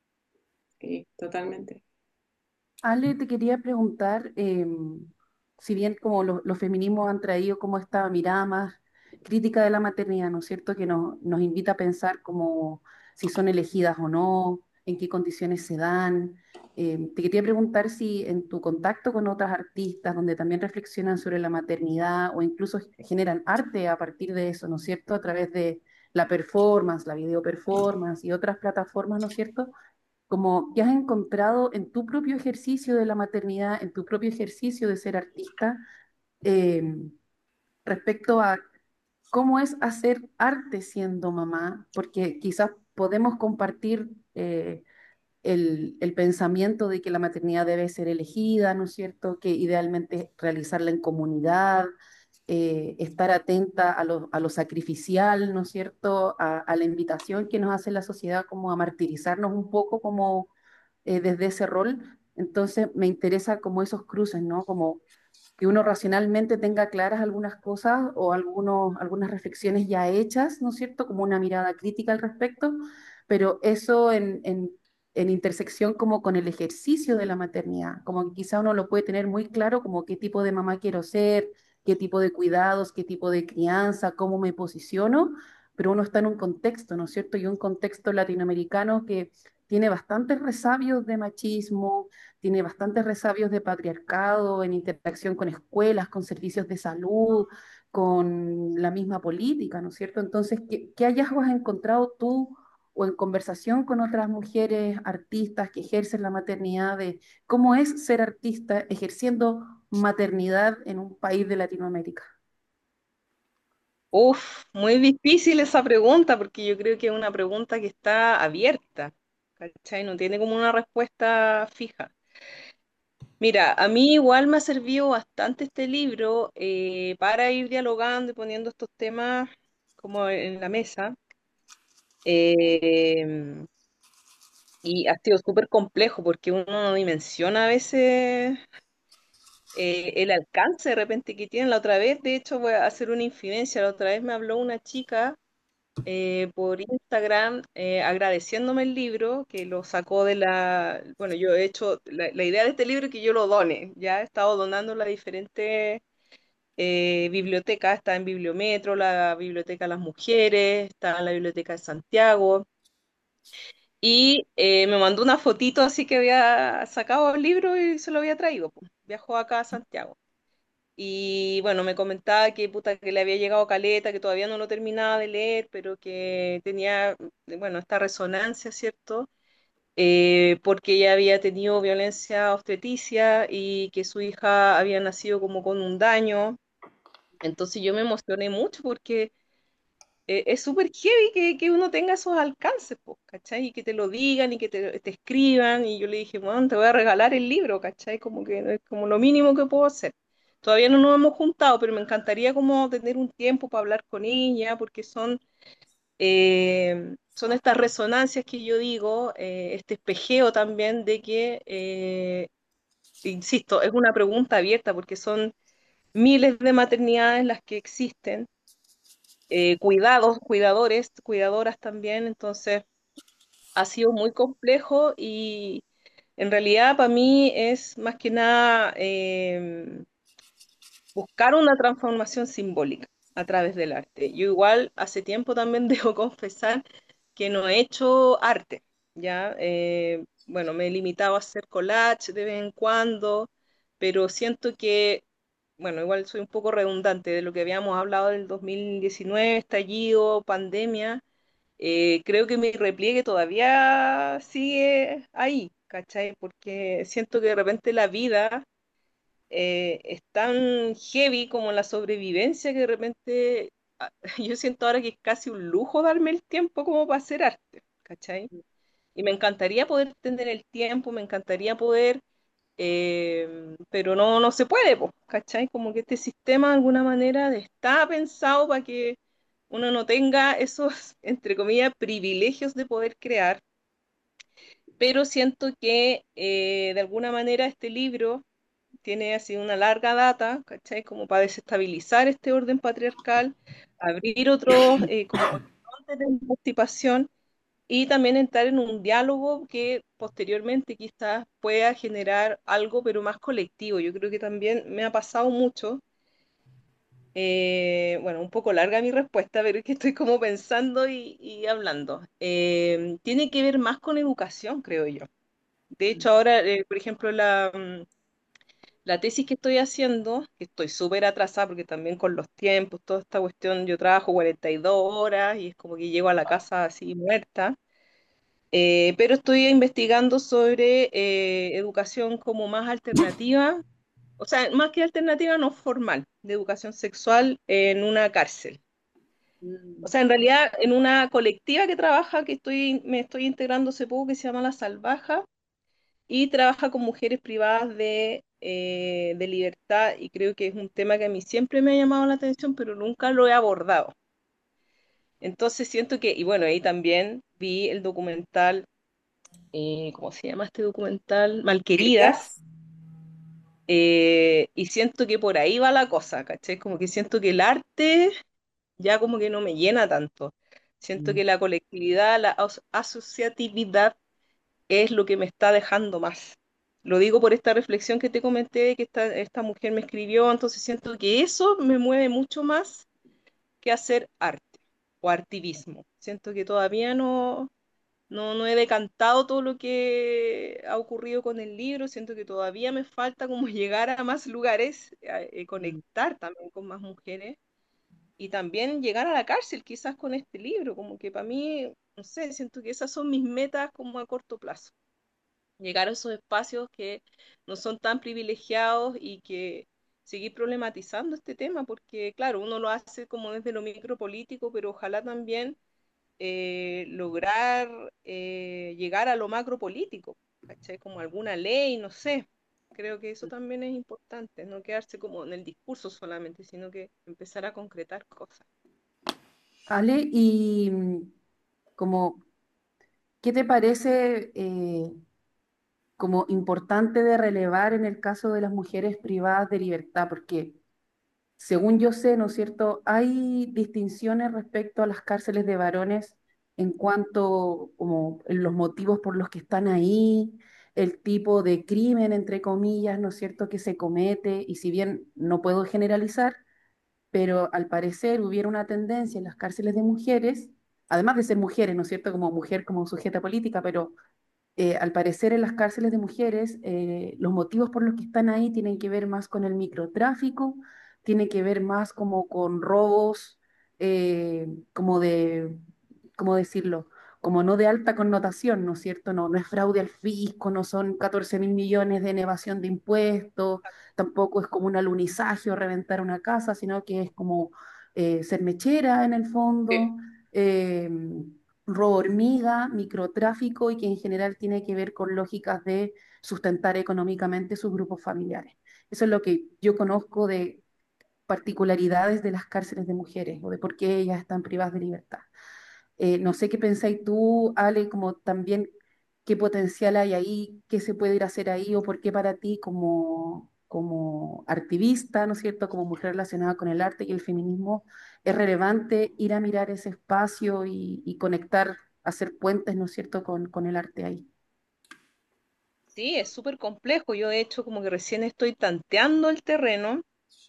sí, totalmente. Ale, te quería preguntar, em, si bien como lo- los feminismos han traído como esta mirada más crítica de la maternidad, ¿no es cierto? Que nos, nos invita a pensar como si son elegidas o no, en qué condiciones se dan. Em, te quería preguntar si en tu contacto con otras artistas, donde también reflexionan sobre la maternidad o incluso generan arte a partir de eso, ¿no es cierto? A través de la performance, la video performance y otras plataformas, ¿no es cierto? Como que has encontrado en tu propio ejercicio de la maternidad, en tu propio ejercicio de ser artista, eh, respecto a cómo es hacer arte siendo mamá, porque quizás podemos compartir eh, el, el pensamiento de que la maternidad debe ser elegida, ¿no es cierto? Que idealmente realizarla en comunidad, eh, estar atenta a lo, a lo sacrificial, ¿no es cierto? A, a la invitación que nos hace la sociedad como a martirizarnos un poco como eh, desde ese rol. Entonces me interesa como esos cruces, ¿no? Como que uno racionalmente tenga claras algunas cosas o algunos, algunas reflexiones ya hechas, ¿no es cierto? Como una mirada crítica al respecto, pero eso en, en, en intersección como con el ejercicio de la maternidad, como que quizá uno lo puede tener muy claro como qué tipo de mamá quiero ser, qué tipo de cuidados, qué tipo de crianza, cómo me posiciono, pero uno está en un contexto, ¿no es cierto? Y un contexto latinoamericano que tiene bastantes resabios de machismo, tiene bastantes resabios de patriarcado en interacción con escuelas, con servicios de salud, con la misma política, ¿no es cierto? Entonces, ¿qué, qué hallazgos has encontrado tú o en conversación con otras mujeres artistas que ejercen la maternidad de cómo es ser artista ejerciendo maternidad en un país de Latinoamérica? Uf, muy difícil esa pregunta porque yo creo que es una pregunta que está abierta, ¿cachai? No tiene como una respuesta fija. Mira, a mí igual me ha servido bastante este libro eh, para ir dialogando y poniendo estos temas como en la mesa. Eh, y ha sido súper complejo porque uno no dimensiona a veces eh, el alcance de repente que tiene. La otra vez, de hecho, voy a hacer una infidencia. La otra vez me habló una chica eh, por Instagram eh, agradeciéndome el libro que lo sacó de la... Bueno, yo he hecho, la, la idea de este libro es que yo lo done, ya he estado donando a diferentes eh, bibliotecas, está en Bibliometro, la Biblioteca de las Mujeres, está en la Biblioteca de Santiago, y eh, me mandó una fotito así que había sacado el libro y se lo había traído, pues. Viajó acá a Santiago. Y bueno, me comentaba que puta que le había llegado caleta, que todavía no lo terminaba de leer, pero que tenía, bueno, esta resonancia, ¿cierto? Eh, porque ella había tenido violencia obstetricia y que su hija había nacido como con un daño. Entonces yo me emocioné mucho porque eh, es súper heavy que, que uno tenga esos alcances, po, ¿cachai? Y que te lo digan y que te, te escriban. Y yo le dije, bueno, te voy a regalar el libro, ¿cachai? Como que es como lo mínimo que puedo hacer. Todavía no nos hemos juntado, pero me encantaría como tener un tiempo para hablar con ella, porque son, eh, son estas resonancias que yo digo, eh, este espejeo también de que, eh, insisto, es una pregunta abierta, porque son miles de maternidades las que existen, eh, cuidados, cuidadores, cuidadoras también, entonces ha sido muy complejo y en realidad para mí es más que nada eh, buscar una transformación simbólica a través del arte. Yo igual hace tiempo también debo confesar que no he hecho arte, ¿ya? Eh, bueno, me he limitado a hacer collage de vez en cuando, pero siento que, bueno, igual soy un poco redundante de lo que habíamos hablado del dos mil diecinueve, estallido, pandemia. Eh, creo que mi repliegue todavía sigue ahí, ¿cachai? Porque siento que de repente la vida eh, es tan heavy como la sobrevivencia que de repente ah, yo siento ahora que es casi un lujo darme el tiempo como para hacer arte, ¿cachai? Y me encantaría poder tener el tiempo, me encantaría poder, eh, pero no, no se puede, po, ¿cachai? Como que este sistema de alguna manera está pensado para que uno no tenga esos, entre comillas, privilegios de poder crear, pero siento que eh, de alguna manera este libro tiene así una larga data, ¿cachai? Como para desestabilizar este orden patriarcal, abrir otros eh, como horizontes de emancipación y también entrar en un diálogo que posteriormente quizás pueda generar algo, pero más colectivo. Yo creo que también me ha pasado mucho. Eh, bueno, un poco larga mi respuesta, pero es que estoy como pensando y, y hablando. Eh, tiene que ver más con educación, creo yo. De hecho, ahora, eh, por ejemplo, la, mm, la tesis que estoy haciendo, que estoy súper atrasada porque también con los tiempos, toda esta cuestión, yo trabajo cuarenta y dos horas y es como que llego a la casa así muerta, eh, pero estoy investigando sobre eh, educación como más alternativa, o sea, más que alternativa, no formal, de educación sexual en una cárcel. O Mm, sea, en realidad en una colectiva que trabaja, que estoy, me estoy integrando hace poco, que se llama La Salvaja, y trabaja con mujeres privadas de, eh, de libertad, y creo que es un tema que a mí siempre me ha llamado la atención, pero nunca lo he abordado. Entonces siento que, y bueno, ahí también vi el documental, eh, ¿cómo se llama este documental? Malqueridas, ¿Querías? eh, y siento que por ahí va la cosa, ¿cachai? Como que siento que el arte ya como que no me llena tanto. Siento Mm, que la colectividad, la as- asociatividad es lo que me está dejando más. Lo digo por esta reflexión que te comenté, que esta, esta mujer me escribió, entonces siento que eso me mueve mucho más que hacer arte o artivismo. Siento que todavía no, no, no he decantado todo lo que ha ocurrido con el libro, siento que todavía me falta como llegar a más lugares, eh, eh, mm. conectar también con más mujeres y también llegar a la cárcel quizás con este libro, como que para mí, no sé, siento que esas son mis metas como a corto plazo, llegar a esos espacios que no son tan privilegiados y que seguir problematizando este tema, porque claro, uno lo hace como desde lo micropolítico, pero ojalá también eh, lograr eh, llegar a lo macropolítico, ¿cachai? Como alguna ley, no sé. Creo que eso también es importante, no quedarse como en el discurso solamente, sino que empezar a concretar cosas. Ale, y mm, como, ¿qué te parece eh, como importante de relevar en el caso de las mujeres privadas de libertad? Porque según yo sé, ¿no es cierto? Hay distinciones respecto a las cárceles de varones en cuanto como en los motivos por los que están ahí, el tipo de crimen, entre comillas, ¿no es cierto?, que se comete, y si bien no puedo generalizar, pero al parecer hubiera una tendencia en las cárceles de mujeres, además de ser mujeres, ¿no es cierto?, como mujer, como sujeta política, pero eh, al parecer en las cárceles de mujeres, eh, los motivos por los que están ahí tienen que ver más con el microtráfico, tiene que ver más como con robos, eh, como de, ¿cómo decirlo? Como no de alta connotación, ¿no es cierto? No, no es fraude al fisco, no son catorce mil millones de evasión de impuestos, tampoco es como un alunizaje o reventar una casa, sino que es como eh, ser mechera en el Sí. fondo. eh, Robo hormiga, microtráfico y que en general tiene que ver con lógicas de sustentar económicamente sus grupos familiares. Eso es lo que yo conozco de particularidades de las cárceles de mujeres o de por qué ellas están privadas de libertad. Eh, no sé qué pensáis tú, Ale, como también qué potencial hay ahí, qué se puede ir a hacer ahí o por qué para ti como, como activista, ¿no es cierto?, como mujer relacionada con el arte y el feminismo, es relevante ir a mirar ese espacio y, y conectar, hacer puentes, ¿no es cierto?, con, con el arte ahí. Sí, es súper complejo. Yo de hecho como que recién estoy tanteando el terreno.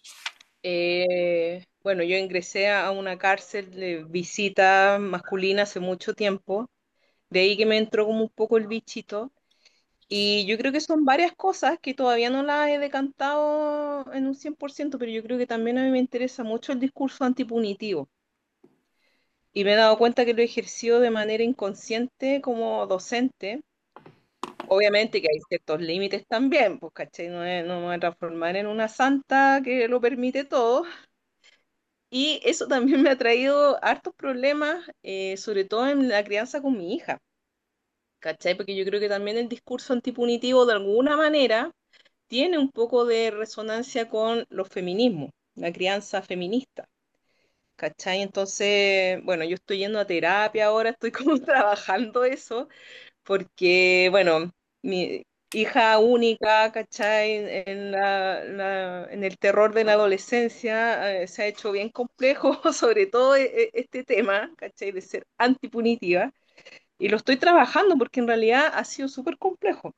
Eh, bueno, yo ingresé a una cárcel de visita masculina hace mucho tiempo. De ahí que me entró como un poco el bichito. Y yo creo que son varias cosas que todavía no las he decantado en un cien por ciento, pero yo creo que también a mí me interesa mucho el discurso antipunitivo. Y me he dado cuenta que lo he ejercido de manera inconsciente como docente. Obviamente que hay ciertos límites también, pues, ¿cachai? No, es- no me voy a transformar en una santa que lo permite todo. Y eso también me ha traído hartos problemas, eh, sobre todo en la crianza con mi hija, ¿cachai? Porque yo creo que también el discurso antipunitivo de alguna manera tiene un poco de resonancia con los feminismos, la crianza feminista, ¿cachai? Entonces, bueno, yo estoy yendo a terapia ahora, estoy como trabajando eso, porque, bueno, mi hija única, ¿cachai? En la, la- en el terror de la adolescencia, eh, se ha hecho bien complejo, sobre todo e- e- este tema, ¿cachai? De ser antipunitiva, y lo estoy trabajando porque en realidad ha sido súper complejo,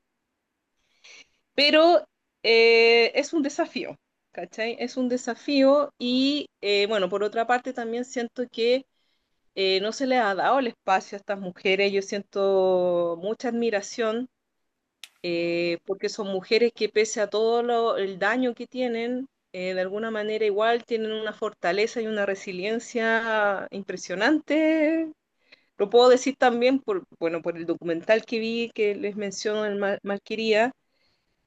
pero eh, es un desafío, ¿cachai? Es un desafío y, eh, bueno, por otra parte también siento que eh, no se les ha dado el espacio a estas mujeres, yo siento mucha admiración, eh, porque son mujeres que pese a todo lo- el daño que tienen, eh, de alguna manera igual tienen una fortaleza y una resiliencia impresionante. Lo puedo decir también por, bueno, por el documental que vi que les menciono, el Mal- Malquería,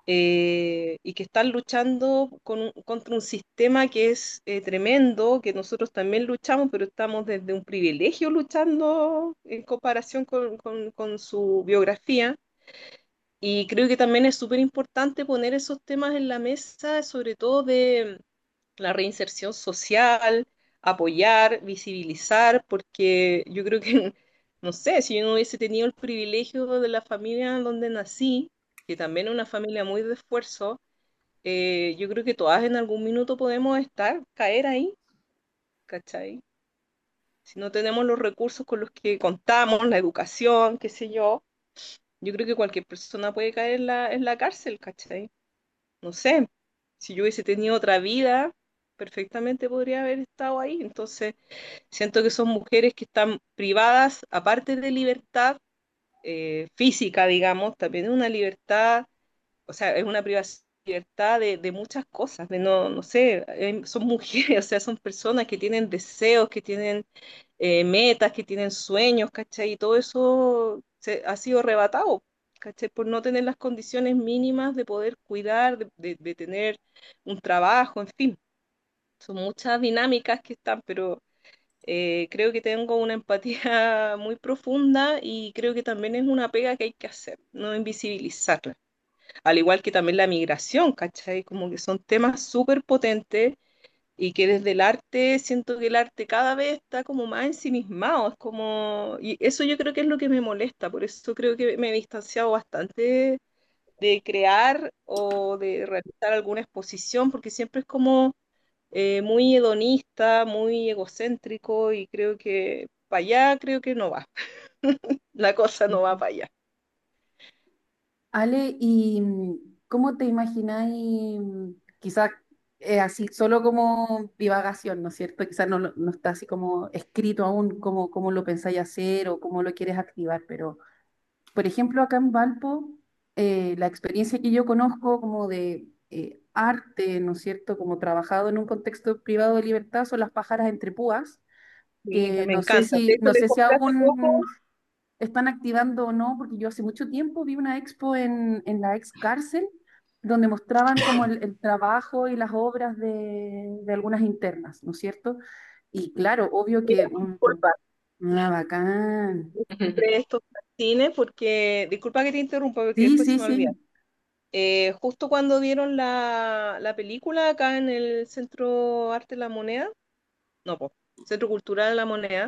eh, y que están luchando con un- contra un sistema que es eh, tremendo, que nosotros también luchamos, pero estamos desde un privilegio luchando en comparación con, con- con su biografía. Y creo que también es súper importante poner esos temas en la mesa, sobre todo de la reinserción social, apoyar, visibilizar, porque yo creo que, no sé, si yo no hubiese tenido el privilegio de la familia donde nací, que también es una familia muy de esfuerzo, eh, yo creo que todas en algún minuto podemos estar, caer ahí, ¿cachai? Si no tenemos los recursos con los que contamos, la educación, qué sé yo, yo creo que cualquier persona puede caer en la, en la cárcel, ¿cachai? No sé, si yo hubiese tenido otra vida, perfectamente podría haber estado ahí. Entonces, siento que son mujeres que están privadas, aparte de libertad eh, física, digamos, también de una libertad, o sea, es una privacidad libertad de, de muchas cosas, de no, no sé, eh, son mujeres, o sea, son personas que tienen deseos, que tienen eh, metas, que tienen sueños, ¿cachai? Y todo eso se, ha sido arrebatado, ¿cachai? Por no tener las condiciones mínimas de poder cuidar, de, de- de tener un trabajo, en fin. Son muchas dinámicas que están, pero eh, creo que tengo una empatía muy profunda y creo que también es una pega que hay que hacer, no invisibilizarla. Al igual que también la migración, ¿cachai? Como que son temas súper potentes y que desde el arte siento que el arte cada vez está como más ensimismado, es como, y eso yo creo que es lo que me molesta, por eso creo que me he distanciado bastante de crear o de realizar alguna exposición, porque siempre es como eh, muy hedonista, muy egocéntrico y creo que para allá creo que no va, la cosa no va para allá. Ale, ¿y mm, cómo te imagináis, mm, quizás eh, así, solo como divagación, ¿no es cierto? Quizás no, lo- no está así como escrito aún cómo, cómo lo pensáis hacer o cómo lo quieres activar, pero, por ejemplo, acá en Valpo, eh, la experiencia que yo conozco como de eh, arte, ¿no es cierto? Como trabajado en un contexto privado de libertad son las pájaras entre púas, Sí, que me no sé encanta. De si, hecho, no le sé si compré hace poco. aún están activando o no, porque yo hace mucho tiempo vi una expo en, en la ex cárcel donde mostraban como el, el trabajo y las obras de, de algunas internas, ¿no es cierto? Y claro, obvio Mira, que un, disculpa, ah, bacán. compré estos cine porque, disculpa que te interrumpa, porque Sí, después se sí, me olvida. sí. Eh, justo cuando dieron la, la película acá en el Centro Arte La Moneda, no, po, Centro Cultural La Moneda,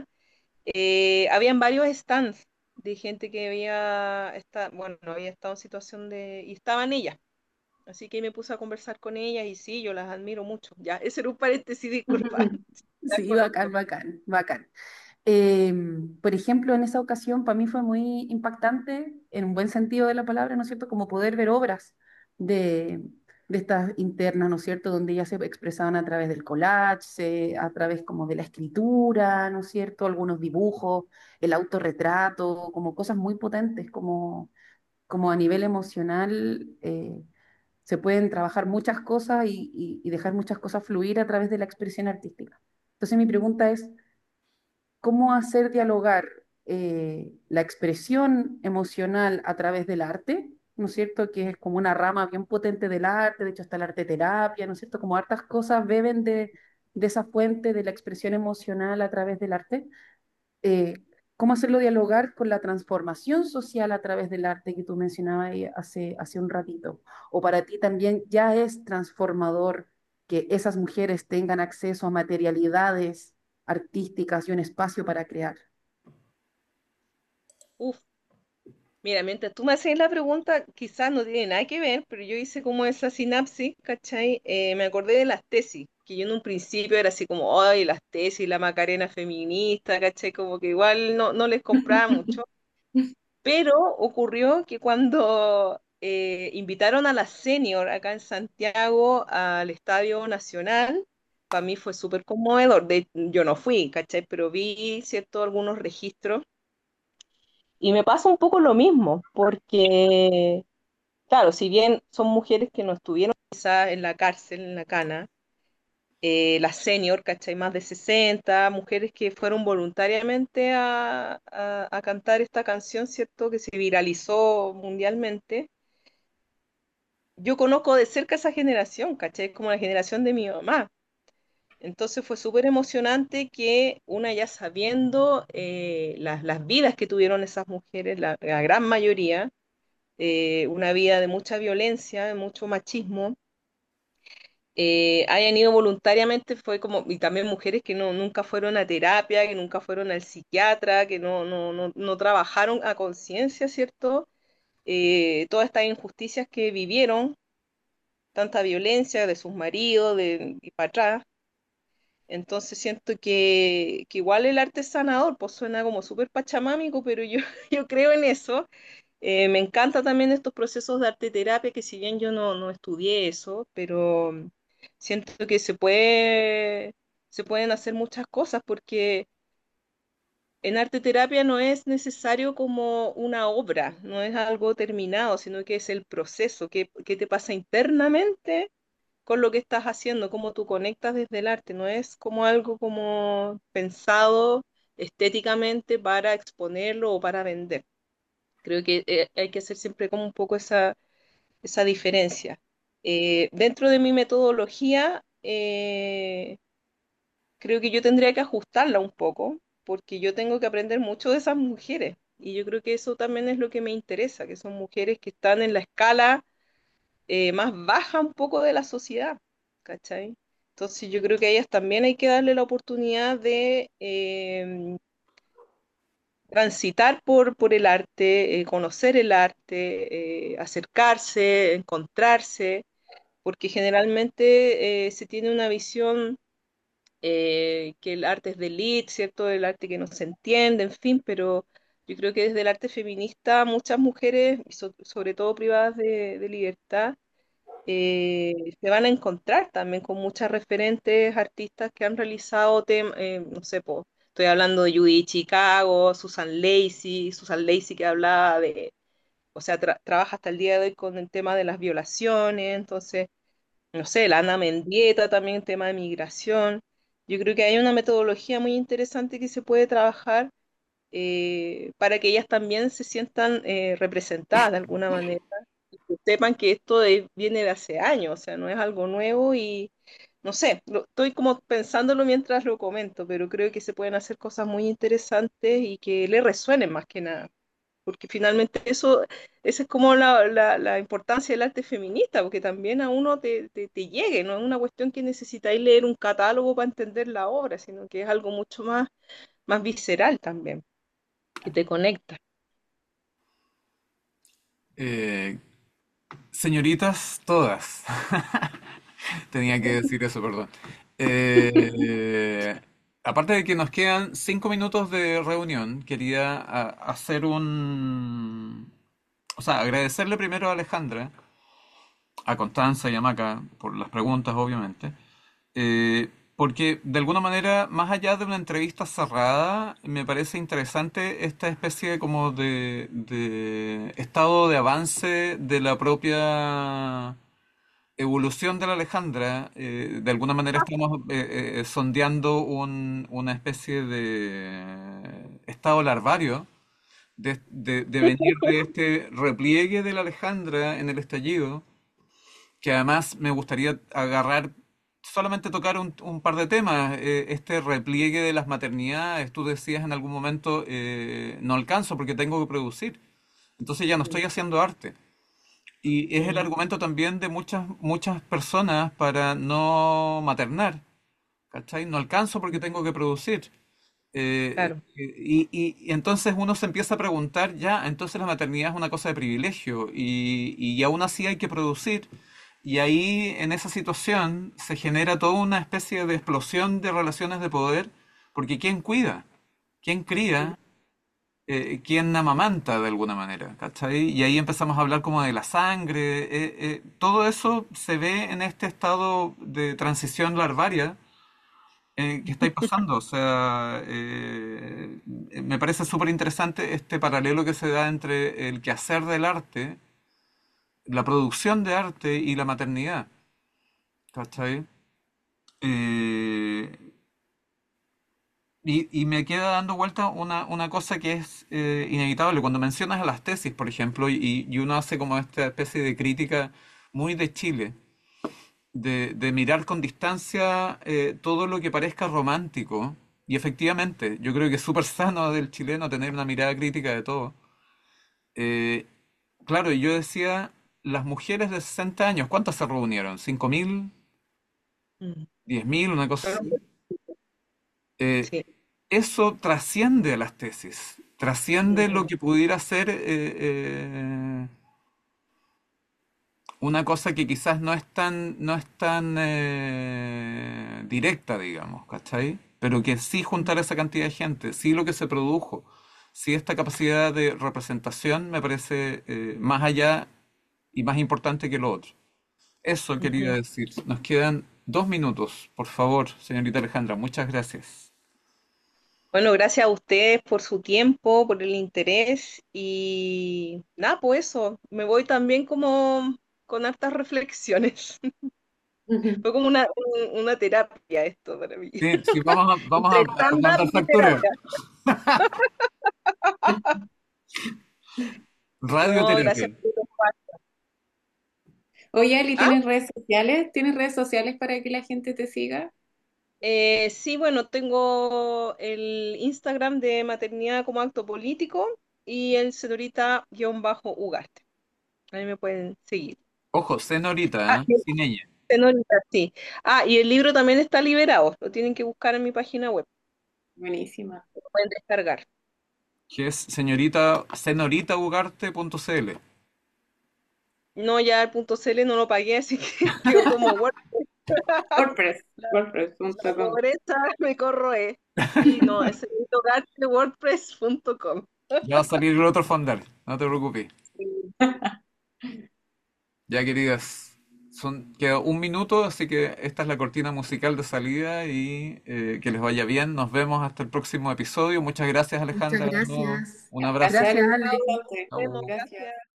eh, habían varios stands de gente que había, esta, bueno, había estado en situación de, y estaban ellas. Así que me puse a conversar con ellas y sí, yo las admiro mucho. Ya, ese era un paréntesis, disculpa. Las Sí, bacán, conozco. bacán, bacán. Eh, por ejemplo, en esa ocasión para mí fue muy impactante, en un buen sentido de la palabra, ¿no es cierto?, como poder ver obras de, de estas internas, ¿no es cierto?, donde ellas se expresaban a través del collage, se- a través como de la escritura, ¿no es cierto?, algunos dibujos, el autorretrato, como cosas muy potentes, como, como a nivel emocional. Eh, se pueden trabajar muchas cosas y, y y dejar muchas cosas fluir a través de la expresión artística. Entonces mi pregunta es, cómo hacer dialogar eh, la expresión emocional a través del arte, ¿no es cierto? Que es como una rama bien potente del arte, de hecho está el arte terapia, ¿no es cierto? Como hartas cosas beben de, de esa fuente de la expresión emocional a través del arte. Eh, ¿Cómo hacerlo dialogar con la transformación social a través del arte que tú mencionabas ahí hace, hace un ratito? ¿O para ti también ya es transformador que esas mujeres tengan acceso a materialidades artísticas y un espacio para crear? Uf, mira, mientras tú me haces la pregunta, quizás no tiene nada que ver, pero yo hice como esa sinapsis, ¿cachai? Eh, me acordé de las tesis, que yo en un principio era así como, ay, las tesis, la Macarena feminista, ¿cachai? Como que igual no, no les compraba mucho. Pero ocurrió que cuando eh, invitaron a la senior acá en Santiago al Estadio Nacional, para mí fue súper conmovedor. De, yo no fui, ¿cachai? Pero vi, cierto, algunos registros. Y me pasa un poco lo mismo, porque, claro, si bien son mujeres que no estuvieron quizás en la cárcel, en la cana, eh, las senior, ¿cachai? Más de sesenta mujeres que fueron voluntariamente a, a, a cantar esta canción, ¿cierto? Que se viralizó mundialmente. yo conozco de cerca esa generación, ¿cachai? Como la generación de mi mamá. Entonces fue súper emocionante que una ya sabiendo eh, las, las vidas que tuvieron esas mujeres, la, la gran mayoría, eh, una vida de mucha violencia, de mucho machismo, eh, hayan ido voluntariamente, fue como, y también mujeres que no, nunca fueron a terapia, que nunca fueron al psiquiatra, que no, no, no, no trabajaron a conciencia, ¿cierto? Eh, todas estas injusticias que vivieron, tanta violencia de sus maridos, de, y para atrás. Entonces siento que, que igual el arte es sanador, pues suena como súper pachamámico, pero yo, yo creo en eso. Eh, me encanta también estos procesos de arte terapia, que si bien yo no, no estudié eso, pero mm, siento que se puede, se pueden hacer muchas cosas, porque en arte terapia no es necesario como una obra, no es algo terminado, sino que es el proceso, qué, qué te pasa internamente con lo que estás haciendo, cómo tú conectas desde el arte, no es como algo como pensado estéticamente para exponerlo o para vender. Creo que eh, hay que hacer siempre como un poco esa, esa diferencia. Eh, dentro de mi metodología, eh, creo que yo tendría que ajustarla un poco, porque yo tengo que aprender mucho de esas mujeres. Y yo creo que eso también es lo que me interesa, que son mujeres que están en la escala eh, más baja un poco de la sociedad, ¿cachai? Entonces yo creo que a ellas también hay que darle la oportunidad de eh, transitar por, por el arte, eh, conocer el arte, eh, acercarse, encontrarse, porque generalmente eh, se tiene una visión eh, que el arte es de élite, ¿cierto? El arte que no se entiende, en fin, pero yo creo que desde el arte feminista muchas mujeres, y so- sobre todo privadas de de libertad, eh, se van a encontrar también con muchas referentes artistas que han realizado temas, no sé, po, estoy hablando de Judy Chicago, Susan Lacey, Susan Lacey que hablaba de, o sea, tra- trabaja hasta el día de hoy con el tema de las violaciones, entonces, no sé, la Ana Mendieta también, tema de migración. Yo creo que hay una metodología muy interesante que se puede trabajar eh, para que ellas también se sientan eh, representadas de alguna manera y que sepan que esto de- viene de hace años, o sea, no es algo nuevo y no sé, lo- estoy como pensándolo mientras lo comento, pero creo que se pueden hacer cosas muy interesantes y que le resuenen más que nada, porque finalmente eso, esa es como la, la, la importancia del arte feminista, porque también a uno te, te, te llegue, no es una cuestión que necesitáis leer un catálogo para entender la obra, sino que es algo mucho más, más visceral también que te conecta. Eh, señoritas, todas. Tenía que decir eso, perdón. Eh, aparte de que nos quedan cinco minutos de reunión, quería a- hacer un... O sea, agradecerle primero a Alejandra, a Constanza y a Maca por las preguntas, obviamente. Eh, porque de alguna manera, más allá de una entrevista cerrada, me parece interesante esta especie de como de, de estado de avance de la propia evolución de la Alejandra. Eh, de alguna manera estamos eh, eh, sondeando un- una especie de estado larvario de, de, de venir de este repliegue de la Alejandra en el estallido, que además me gustaría agarrar, solamente tocar un, un par de temas. Eh, este repliegue de las maternidades, tú decías en algún momento, eh, no alcanzo porque tengo que producir, entonces ya no estoy haciendo arte. Y es el Mm, argumento también de muchas, muchas personas para no maternar, ¿cachai? No alcanzo porque tengo que producir. Eh, claro. y, y- y entonces uno se empieza a preguntar, ya, entonces la maternidad es una cosa de privilegio y, y aún así hay que producir. Y ahí en esa situación se genera toda una especie de explosión de relaciones de poder, porque ¿quién cuida? ¿Quién cría? Eh, ¿quién amamanta de alguna manera? ¿Cachai? Y ahí empezamos a hablar como de la sangre. Eh, eh, todo eso se ve en este estado de transición larvaria eh, que estáis pasando. O sea, eh, me parece súper interesante este paralelo que se da entre el quehacer del arte, la producción de arte y la maternidad. ¿Cachai? Eh, y, y me queda dando vuelta una, una cosa que es eh, inevitable. Cuando mencionas a las tesis, por ejemplo, y, y uno hace como esta especie de crítica muy de Chile, de, de mirar con distancia eh, todo lo que parezca romántico. Y efectivamente, yo creo que es súper sano del chileno tener una mirada crítica de todo. Eh, claro, y yo decía, las mujeres de sesenta años, ¿cuántas se reunieron? ¿Cinco mil? Mm. ¿Diez mil? Una cosa Pero, así. Eh, sí. Eso trasciende a las tesis, trasciende lo Ujú, que pudiera ser eh, eh, una cosa que quizás no es tan, no es tan eh, directa, digamos, ¿cachai? Pero que sí juntar esa cantidad de gente, sí lo que se produjo, sí esta capacidad de representación me parece eh, más allá y más importante que lo otro. Eso quería ujú. decir. Nos quedan dos minutos, por favor, señorita Alejandra. Muchas gracias. Bueno, gracias a ustedes por su tiempo, por el interés y nada, pues eso, me voy también como con hartas reflexiones. Ujú. Fue como una, un- una terapia esto para mí. Sí, sí, vamos a, vamos Entre a, a stand-up mandar y facturas. terapia. No, gracias Radioterapia. por tu espacio. Oye, Ali, ¿Ah? ¿tienes redes sociales? ¿Tienes redes sociales para que la gente te siga? Eh, sí, bueno, tengo el Instagram de Maternidad como Acto Político y el señorita-ugarte. Ahí me pueden seguir. Ojo, señorita, Ah, ¿eh? y el Sin ella. señorita, sí. Ah, y el libro también está liberado. Lo tienen que buscar en mi página web. Buenísima. Lo pueden descargar. Que es señorita, señoritaugarte.cl. No, ya el punto .cl no lo pagué, así que quedó como Word. WordPress, La, wordpress la punto com. pobreza me corroe. Sí, no, es wordpress punto com. Ya va a salir el otro fondar, no te preocupes. Ya, queridas, son, queda un minuto, así que esta es la cortina musical de salida y eh, que les vaya bien. Nos vemos hasta el próximo episodio. Muchas gracias, Muchas Alejandra, de nuevo. gracias. Un abrazo. Gracias, Gracias, Ale, muy Ale. interesante. Nos vemos, Chau. Gracias. gracias.